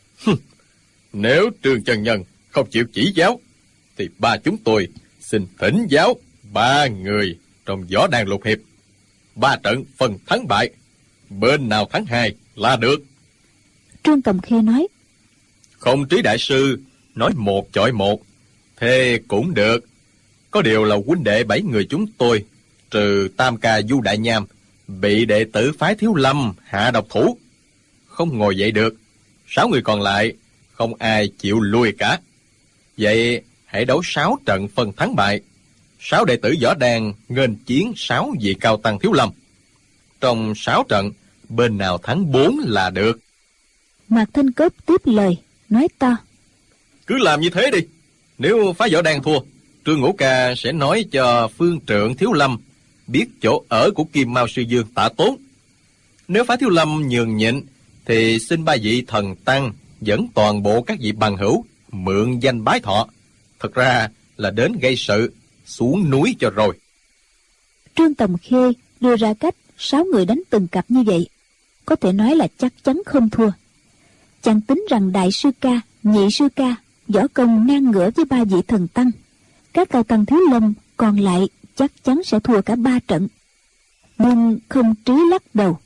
Nếu Trương chân nhân không chịu chỉ giáo, thì ba chúng tôi xin thỉnh giáo 3 người trong Võ Đan lục hiệp. 3 trận phần thắng bại, bên nào thắng 2 là được. Trương Tầm Khê nói: Không Trí đại sư nói 1 chọi 1, thế cũng được. Có điều là huynh đệ 7 người chúng tôi, trừ Tam Ca Du Đại Nham, bị đệ tử phái Thiếu Lâm hạ độc thủ, không ngồi dậy được. 6 người còn lại không ai chịu lui cả. Vậy hãy đấu 6 trận phân thắng bại. 6 đệ tử Võ Đan nghênh chiến 6 vị cao tăng Thiếu Lâm. Trong 6 trận, bên nào thắng 4 là được. Mạc Thanh Cớp tiếp lời nói to: Cứ làm như thế đi. Nếu phái Võ Đan thua, Trương Ngũ Ca sẽ nói cho phương trượng Thiếu Lâm biết chỗ ở của Kim Mao Sư Dương Tạ Tốn. Nếu phái Thiếu Lâm nhường nhịn, thì xin 3 vị thần tăng dẫn toàn bộ các vị bằng hữu mượn danh bái thọ. Thật ra là đến gây sự, xuống núi cho rồi. Trương Tầm Khê đưa ra cách 6 người đánh từng cặp như vậy, có thể nói là chắc chắn không thua. Chàng tính rằng đại sư ca, nhị sư ca võ công ngang ngửa với 3 vị thần tăng, các cao tăng Thiếu Lâm còn lại chắc chắn sẽ thua cả 3 trận. Nhưng Không Trí lắc đầu: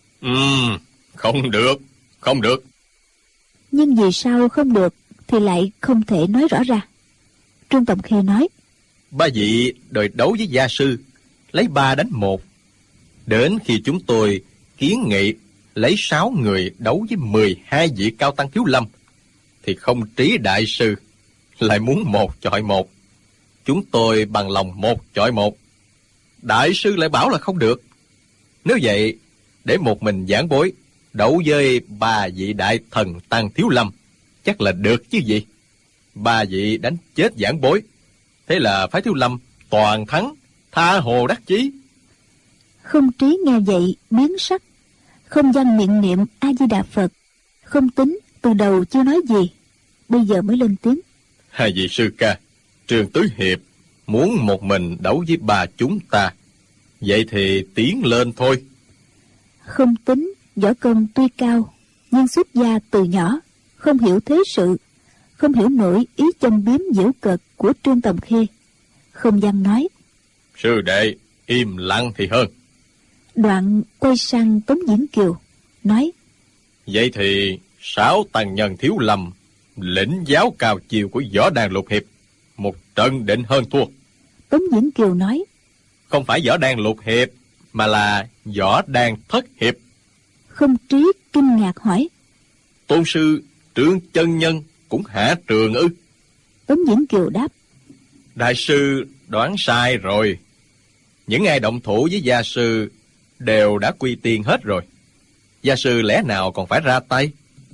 Không được, không được. Nhưng vì sao không được thì lại không thể nói rõ ra. Trương Tầm Khê nói: 3 vị đòi đấu với gia sư, lấy 3 đánh 1. Đến khi chúng tôi kiến nghị lấy 6 người đấu với 12 vị cao tăng Thiếu Lâm, thì Không Trí đại sư lại muốn 1 chọi 1. Chúng tôi bằng lòng 1 chọi 1. Đại sư lại bảo là không được. Nếu vậy, để một mình giảng bối đấu với 3 vị đại thần tăng Thiếu Lâm, chắc là được chứ gì. 3 vị đánh chết giảng bối, thế là phái Thiếu Lâm toàn thắng, tha hồ đắc chí. Không Trí nghe vậy biến sắc, không văn miệng niệm A Di Đà Phật. Không Tính từ đầu chưa nói gì, bây giờ mới lên tiếng: 2 vị sư ca, Trương Tứ Hiệp muốn một mình đấu với 3 chúng ta, vậy thì tiến lên thôi. Không Tính võ công tuy cao, nhưng xuất gia từ nhỏ, không hiểu thế sự, không hiểu nổi ý châm biếm giễu cợt của Trương Tầm Khê. Không văn nói: Sư đệ im lặng thì hơn. Đoạn quay sang Tống Diễn Kiều nói: Vậy thì 6 tăng nhân Thiếu Lâm lĩnh giáo cao chiều của Võ Đan lục hiệp, một trận định hơn thua. Tống Diễn Kiều nói: Không phải Võ Đan lục hiệp, mà là Võ Đan thất hiệp. Không Trí kinh ngạc hỏi: Tôn sư Trương chân nhân cũng hạ trường ư? Tống Diễn Kiều đáp: Đại sư đoán sai rồi. Những ai động thủ với gia sư đều đã quy tiên hết rồi. Gia sư lẽ nào còn phải ra tay?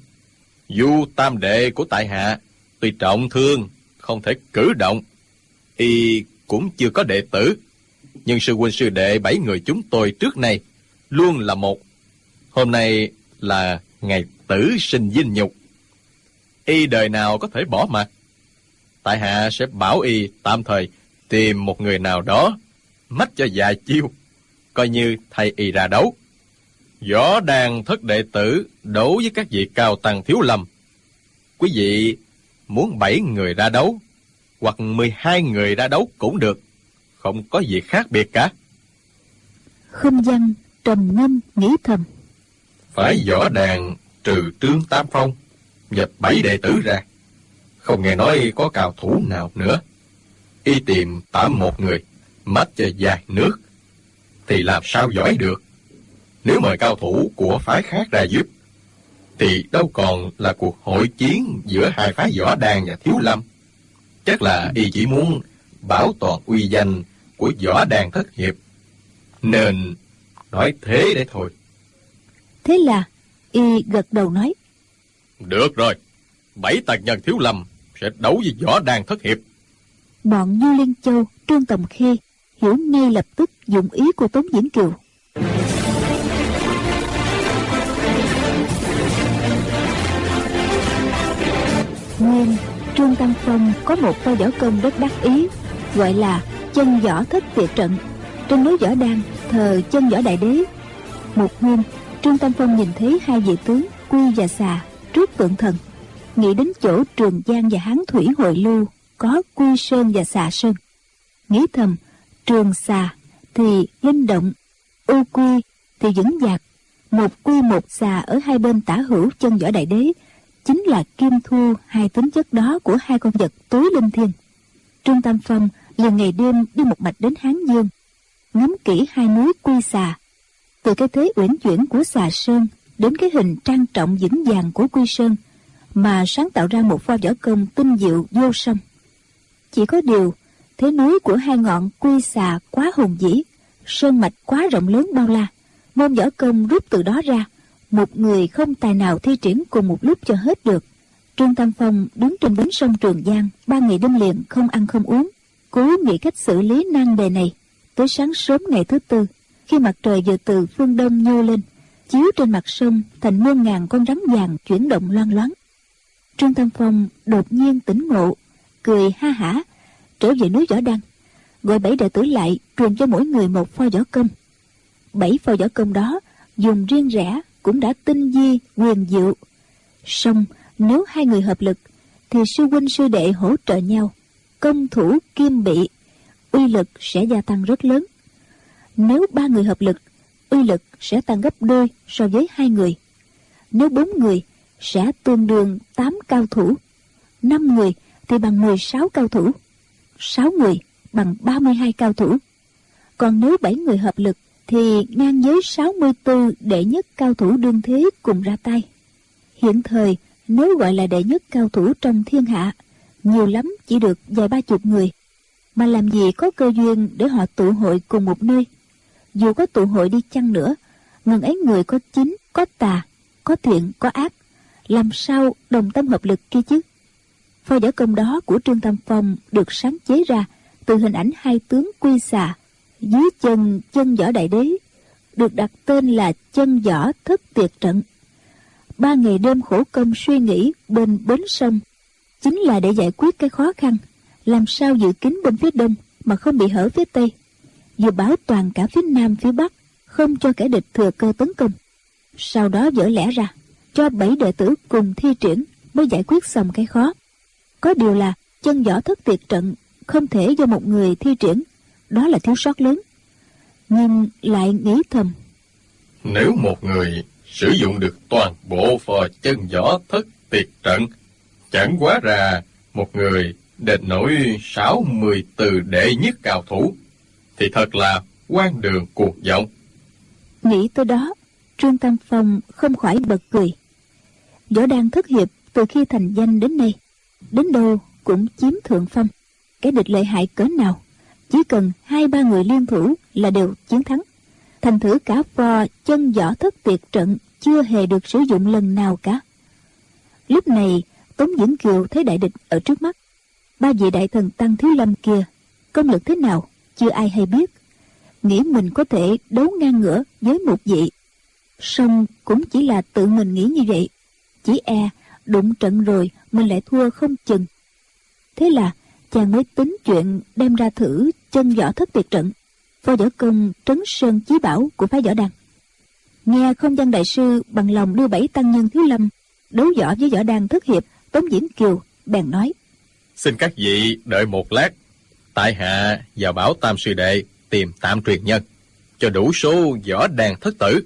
Du tam đệ của tại hạ tuy trọng thương, không thể cử động, y cũng chưa có đệ tử, nhưng sư huynh sư đệ 7 người chúng tôi trước nay luôn là một. Hôm nay là ngày tử sinh vinh nhục, y đời nào có thể bỏ mặc. Tại hạ sẽ bảo y tạm thời tìm một người nào đó mách cho vài chiêu, coi như thay y ra đấu. Võ Đan thất đệ tử đấu với các vị cao tăng Thiếu Lâm. Quý vị muốn 7 người ra đấu, hoặc 12 người ra đấu cũng được, không có gì khác biệt cả. Không văn trầm ngâm nghĩ thầm: Phải Võ Đan trừ Trương Tam Phong, nhập 7 đệ tử ra, không nghe nói có cao thủ nào nữa. Y tìm tạm một người mách cho vài nước, thì làm sao giỏi được. Nếu mời cao thủ của phái khác ra giúp, thì đâu còn là cuộc hội chiến giữa 2 phái Võ Đan và Thiếu Lâm. Chắc là y chỉ muốn bảo toàn uy danh của Võ Đan thất hiệp, nên nói thế để thôi. Thế là y gật đầu nói: Được rồi, 7 tàn nhân Thiếu Lâm sẽ đấu với Võ Đan thất hiệp. Bọn Du Liên Châu, Trương Tầm Khê hiểu ngay lập tức dụng ý của Tống Diễn Kiều. Nguyên, Trương Tam Phong có một pho võ công rất đắc ý, gọi là chân võ thất tuyệt trận. Trên núi Võ Đan thờ chân võ đại đế. Một hôm, Trương Tam Phong nhìn thấy hai vị tướng Quy và Xà trước tượng thần, nghĩ đến chỗ Trường Giang và Hán Thủy hội lưu có Quy Sơn và Xà Sơn, nghĩ thầm Trường Xà thì linh động, U Quy thì vững dạc, một Quy một Xà ở hai bên tả hữu chân võ đại đế chính là Kim Thu, hai tính chất đó của hai con vật tối linh thiêng. Trương Tam Phong liền ngày đêm đi một mạch đến Hán Dương, ngắm kỹ hai núi Quy Xà, từ cái thế uyển chuyển của Xà Sơn đến cái hình trang trọng vững vàng của Quy Sơn, mà sáng tạo ra một pho võ công tinh diệu vô song. Chỉ có điều thế núi của hai ngọn Quy Xà quá hùng vĩ, sơn mạch quá rộng lớn bao la, môn võ công rút từ đó ra, một người không tài nào thi triển cùng một lúc cho hết được. Trương Tam Phong đứng trên bến sông Trường Giang 3 ngày đêm liền không ăn không uống, cố nghĩ cách xử lý nan đề này. Tới sáng sớm ngày thứ tư, khi mặt trời vừa từ phương đông nhô lên, chiếu trên mặt sông thành muôn ngàn con rắn vàng chuyển động loang loáng. Trương Tam Phong đột nhiên tỉnh ngộ, cười ha hả trở về núi Võ Đăng, gọi 7 đệ tử lại truyền cho mỗi người một pho võ công. 7 pho võ công đó dùng riêng rẽ cũng đã tinh vi huyền diệu. Song nếu hai người hợp lực thì sư huynh sư đệ hỗ trợ nhau, công thủ kim bị, uy lực sẽ gia tăng rất lớn. Nếu 3 người hợp lực, uy lực sẽ tăng gấp đôi so với 2 người. Nếu 4 người sẽ tương đương 8 cao thủ, 5 người thì bằng 16 cao thủ, 6 người bằng 32 cao thủ. Còn nếu 7 người hợp lực thì ngang với 64 đệ nhất cao thủ đương thế cùng ra tay. Hiện thời nếu gọi là đệ nhất cao thủ trong thiên hạ, nhiều lắm chỉ được vài 30 người, mà làm gì có cơ duyên để họ tụ hội cùng một nơi. Dù có tụ hội đi chăng nữa, ngần ấy người có chính, có tà, có thiện, có ác, làm sao đồng tâm hợp lực kia chứ? Pho võ công đó của Trương Tam Phong được sáng chế ra từ hình ảnh hai tướng Quy Xà dưới chân chân võ đại đế, được đặt tên là chân võ thất tuyệt trận. 3 ngày đêm khổ công suy nghĩ bên bến sông chính là để giải quyết cái khó khăn làm sao giữ kín bên phía đông mà không bị hở phía tây, vừa bảo toàn cả phía nam phía bắc, không cho kẻ địch thừa cơ tấn công. Sau đó vỡ lẽ ra cho 7 đệ tử cùng thi triển mới giải quyết xong cái khó. Có điều là chân võ thất tuyệt trận không thể do một người thi triển, đó là thiếu sót lớn. Nhưng lại nghĩ thầm, nếu một người sử dụng được toàn bộ phò chân võ thất tuyệt trận, chẳng quá ra một người địch nổi 64 đệ nhất cao thủ, thì thật là hoang đường cuồng vọng. Nghĩ tới đó, Trương Tam Phong không khỏi bật cười. Võ Đan thất hiệp từ khi thành danh đến nay, đến đâu cũng chiếm thượng phong. Cái địch lợi hại cỡ nào, chỉ cần 2-3 người liên thủ là đều chiến thắng. Thành thử cả pho chân võ thất tuyệt trận chưa hề được sử dụng lần nào cả. Lúc này Tống Diễn Kiều thấy đại địch ở trước mắt. 3 vị đại thần tăng thiếu lâm kia công lực thế nào chưa ai hay biết, nghĩ mình có thể đấu ngang ngửa với một vị, song cũng chỉ là tự mình nghĩ như vậy, chỉ e đụng trận rồi mình lại thua không chừng. Thế là chàng mới tính chuyện đem ra thử chân võ thất tuyệt trận, pho võ công trấn sơn chí bảo của phái Võ Đăng. Nghe không gian đại sư bằng lòng đưa 7 tăng nhân thiếu lâm đấu võ với Võ Đăng thất hiệp, Tống Diễn Kiều bèn nói, xin các vị đợi một lát, tại hạ vào bảo tam sư đệ tìm tạm truyền nhân cho đủ số Võ Đăng thất tử.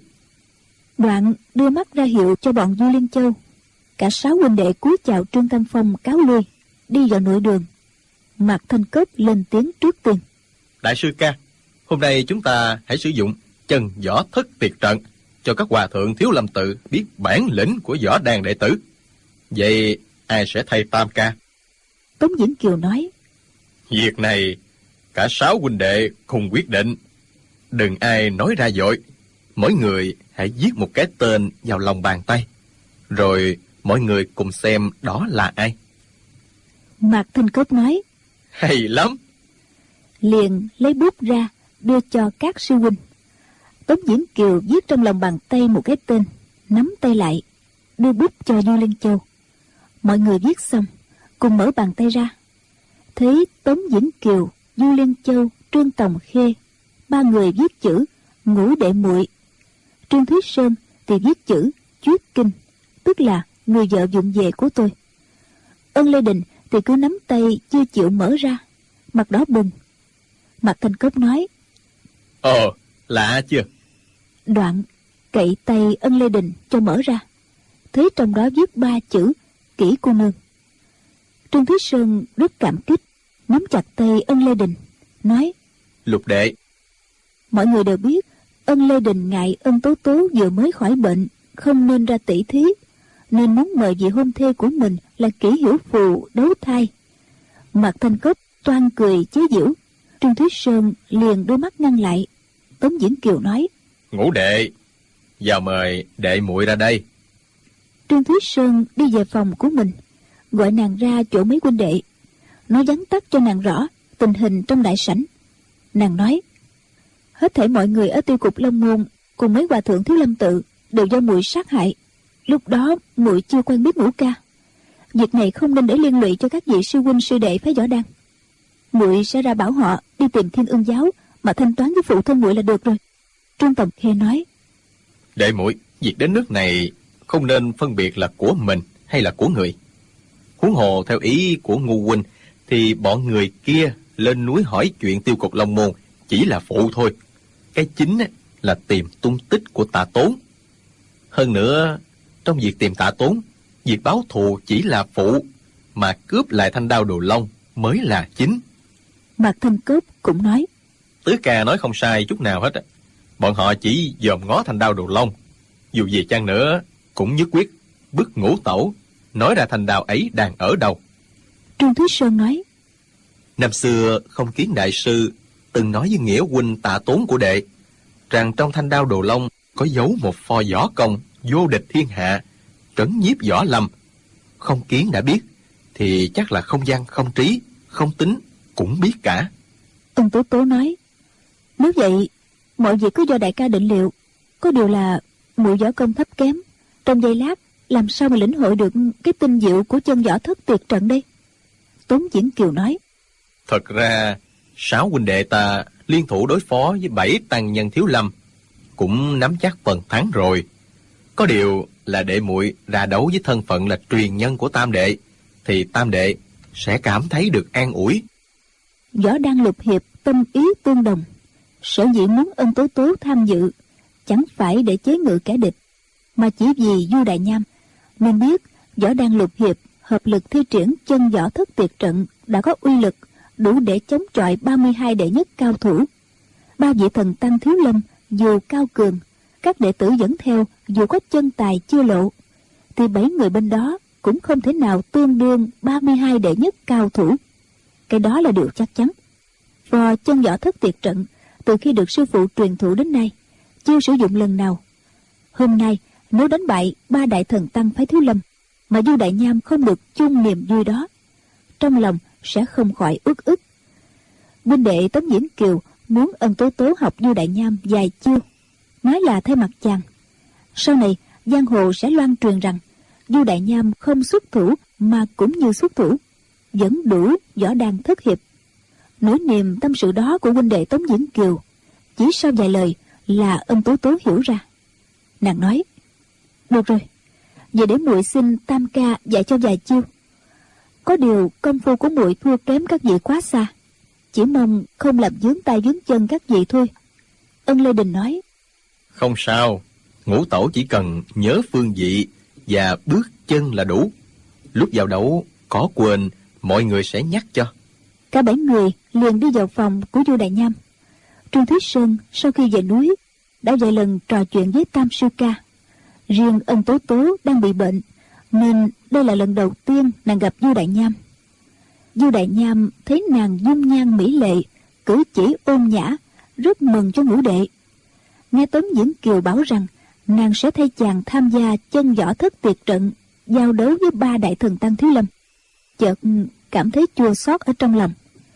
Đoạn đưa mắt ra hiệu cho bọn Du Liên Châu. Cả 6 huynh đệ cúi chào Trương Tam Phong cáo lui, đi vào nội đường. Mạc Thanh Cốc lên tiếng trước tiên, đại sư ca, hôm nay chúng ta hãy sử dụng chân võ thất tuyệt trận cho các hòa thượng thiếu lâm tự biết bản lĩnh của Võ Đăng đệ tử. Vậy ai sẽ thay tam ca? Tống Diễn Kiều nói, việc này cả 6 huynh đệ cùng quyết định, đừng ai nói ra vội. Mỗi người hãy viết một cái tên vào lòng bàn tay, rồi mọi người cùng xem đó là ai. Mạc Thanh Cốc nói, hay lắm. liền lấy bút ra đưa cho các sư huynh. Tống Diễn Kiều viết trong lòng bàn tay một cái tên, nắm tay lại, đưa bút cho Du Liên Châu. Mọi người viết xong, cùng mở bàn tay ra, thấy Tống Diễn Kiều, Du Liên Châu, Trương Tòng Khê, ba người viết chữ Ngũ đệ muội. Trương Thúy Sơn thì viết chữ Chuyết Kinh, tức là người vợ vụng về của tôi. Ân Lê Đình thì cứ nắm tay chưa chịu mở ra, mặt đỏ bừng. Mạc Thanh Cốc nói: Lạ chưa? Đoạn cậy tay Ân Lê Đình cho mở ra, thấy trong đó viết 3 chữ Kỷ cô nương. Trương Thúy Sơn rất cảm kích, nắm chặt tay Ân Lê Đình, nói: Lục đệ. Mọi người đều biết Ân Lê Đình ngại Ân Tố Tố vừa mới khỏi bệnh, không nên ra tỷ thí, nên muốn mời vị hôn thê của mình là Kỷ Hiểu Phù đấu thai. Mạc Thanh Cốc toan cười chế giễu, Trương Thúy Sơn liền đôi mắt ngăn lại. Tống Diễn Kiều nói: Ngũ đệ, vào mời đệ muội ra đây. Trương Thúy Sơn đi về phòng của mình, gọi nàng ra chỗ mấy huynh đệ, nói vắn tắt cho nàng rõ tình hình trong đại sảnh. Nàng nói: hết thảy mọi người ở Tiêu Cục Long Môn cùng mấy hòa thượng Thiếu Lâm Tự đều do muội sát hại. Lúc đó muội chưa quen biết Ngũ ca, việc này không nên để liên lụy cho các vị sư huynh sư đệ phái Võ Đăng. Muội sẽ ra bảo họ đi tìm Thiên Ương giáo mà thanh toán với phụ thân muội là được rồi. Trương Tòng Khê nói: Đệ muội, việc đến nước này không nên phân biệt là của mình hay là của người. Huống hồ theo ý của Ngu huynh thì bọn người kia lên núi hỏi chuyện Tiêu Cục Long Môn chỉ là phụ thôi. Cái chính là tìm tung tích của Tạ Tốn. Hơn nữa, trong việc tìm Tạ Tốn, việc báo thù chỉ là phụ, mà cướp lại thanh đao Đồ Long mới là chính. Mạc Thanh Cốc cũng nói: Tứ ca nói không sai chút nào hết. Bọn họ chỉ dòm ngó thanh đao Đồ Long. Dù gì chăng nữa cũng nhất quyết bức Ngũ tẩu nói ra thanh đao ấy đang ở đâu. Trương Thúy Sơn nói: Năm xưa Không Kiến đại sư từng nói với nghĩa huynh Tạ Tốn của đệ rằng trong thanh đao Đồ Long có giấu một pho võ công vô địch thiên hạ, trấn nhiếp võ lâm. Không Kiến đã biết thì chắc là Không Văn, Không Trí, Không Tính cũng biết cả. Ân Tố Tố nói: nếu vậy mọi việc cứ do đại ca định liệu. Có điều là muội võ công thấp kém, trong giây lát làm sao mà lĩnh hội được cái tinh diệu của chân võ thất tuyệt trận đây? Tống Diễn Kiều nói: Thật ra 6 huynh đệ ta liên thủ đối phó với 7 tăng nhân Thiếu Lâm cũng nắm chắc phần thắng rồi. Có điều là đệ muội ra đấu với thân phận là truyền nhân của tam đệ thì tam đệ sẽ cảm thấy được an ủi. Võ Đăng lục hiệp tâm ý tương đồng, sở dĩ muốn Ân Tố Tố tham dự chẳng phải để chế ngự kẻ địch, mà chỉ vì Du Đại Nham. Nên biết Võ Đăng lục hiệp hợp lực thi triển chân võ thất tuyệt trận đã có uy lực đủ để chống chọi 32 đệ nhất cao thủ. 3 vị thần tăng Thiếu Lâm dù cao cường, các đệ tử dẫn theo dù có chân tài chưa lộ, thì 7 người bên đó cũng không thể nào tương đương 32 đệ nhất cao thủ. Cái đó là điều chắc chắn. Vò chân võ thất tuyệt trận từ khi được sư phụ truyền thụ đến nay chưa sử dụng lần nào. Hôm nay nếu đánh bại 3 đại thần tăng phái Thiếu Lâm mà Du Đại Nham không được chung niềm vui đó, trong lòng sẽ không khỏi uất ức. Huynh đệ Tống Diễn Kiều muốn Ân Tố Tố học Du Đại Nham vài chiêu, nói là thay mặt chàng. Sau này giang hồ sẽ loan truyền rằng Du Đại Nham không xuất thủ mà cũng như xuất thủ, vẫn đủ võ đan thất hiệp. Nỗi niềm tâm sự đó của huynh đệ Tống Diễn Kiều chỉ sau vài lời là Ân Tố Tố hiểu ra. Nàng nói: được rồi, vậy để muội xin tam ca dạy cho vài chiêu. Có điều công phu của muội thua kém các vị quá xa, chỉ mong không làm vướng tay vướng chân các vị thôi. Ân Lê Đình nói: Không sao, Ngũ tẩu chỉ cần nhớ phương vị và bước chân là đủ. Lúc vào đấu có quên mọi người sẽ nhắc cho. Cả 7 người liền đi vào phòng của Du Đại Nham. Trương Thúy Sơn sau khi về núi đã vài lần trò chuyện với Tam sư ca. Riêng Ân Tố Tố đang bị bệnh, nên đây là lần đầu tiên nàng gặp Du Đại Nham. Du Đại Nham thấy nàng dung nhan mỹ lệ, cử chỉ ôn nhã, rất mừng cho Ngũ đệ. Nghe Tống Diễn Kiều bảo rằng nàng sẽ thay chàng tham gia chân võ thất tuyệt trận, giao đấu với 3 đại thần tăng Thiếu Lâm, chợt cảm thấy chua xót ở trong lòng.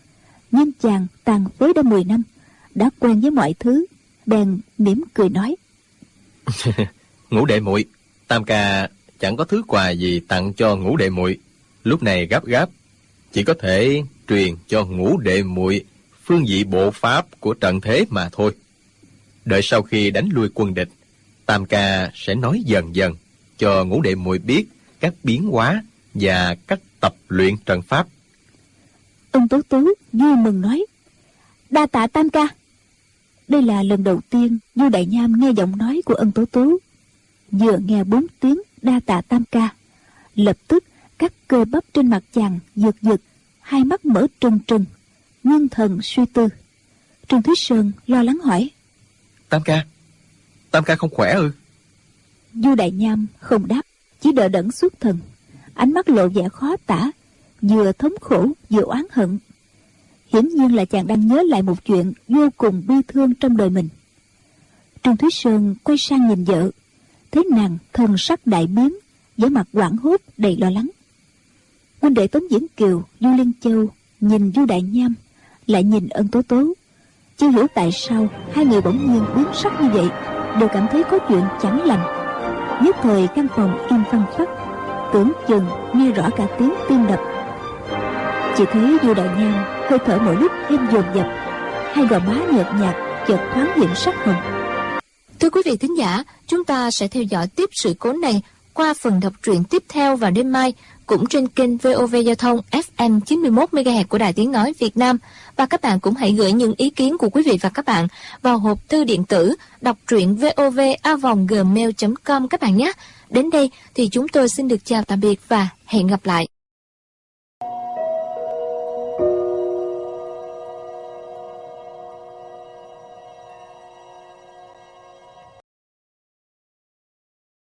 nhưng chàng tàn phế đã 10 năm, đã quen với mọi thứ, bèn mỉm cười nói: Ngũ đệ muội, Tam ca chẳng có thứ quà gì tặng cho ngũ đệ muội. Lúc này gấp gáp, chỉ có thể truyền cho ngũ đệ muội phương vị bộ pháp của trận thế mà thôi. Đợi sau khi đánh lui quân địch, Tam ca sẽ nói dần dần cho ngũ đệ muội biết các biến hóa và cách tập luyện trận pháp. Ân Tố Tố vui mừng nói: Đa tạ Tam ca. Đây là lần đầu tiên Du Đại Nham nghe giọng nói của Ân Tố Tố. Vừa nghe 4 tiếng đa tạ Tam ca, lập tức các cơ bắp trên mặt chàng giật giật, hai mắt mở trừng trừng, ngưng thần suy tư. Trương Thúy Sơn lo lắng hỏi: Tam ca không khỏe ư? Du Đại Nham không đáp, chỉ đờ đẫn xuất thần, ánh mắt lộ vẻ khó tả, vừa thống khổ vừa oán hận. Hiển nhiên là chàng đang nhớ lại một chuyện vô cùng bi thương trong đời mình. Trương Thúy Sơn quay sang nhìn vợ, thấy nàng thần sắc đại biến, vẻ mặt hoảng hốt đầy lo lắng. Huynh đệ Tống Diễn Kiều, Du Liên Châu nhìn Du Đại Nham, lại nhìn Ân Tố Tố, chưa hiểu tại sao hai người bỗng nhiên biến sắc như vậy, đều cảm thấy có chuyện chẳng lành. Nhất thời căn phòng im phăng phắc, tưởng chừng nghe rõ cả tiếng tim đập. Chỉ thấy Du Đại Nham hơi thở mỗi lúc thêm dồn dập, hai gò má nhợt nhạt chợt thoáng hiện sắc hồng. Thưa quý vị thính giả, chúng ta sẽ theo dõi tiếp sự cố này qua phần đọc truyện tiếp theo vào đêm mai, cũng trên kênh VOV Giao thông FM 91 MHz của Đài Tiếng nói Việt Nam. Và các bạn cũng hãy gửi những ý kiến của quý vị và các bạn vào hộp thư điện tử đọc truyện vova@gmail.com các bạn nhé. Đến đây thì chúng tôi xin được chào tạm biệt và hẹn gặp lại.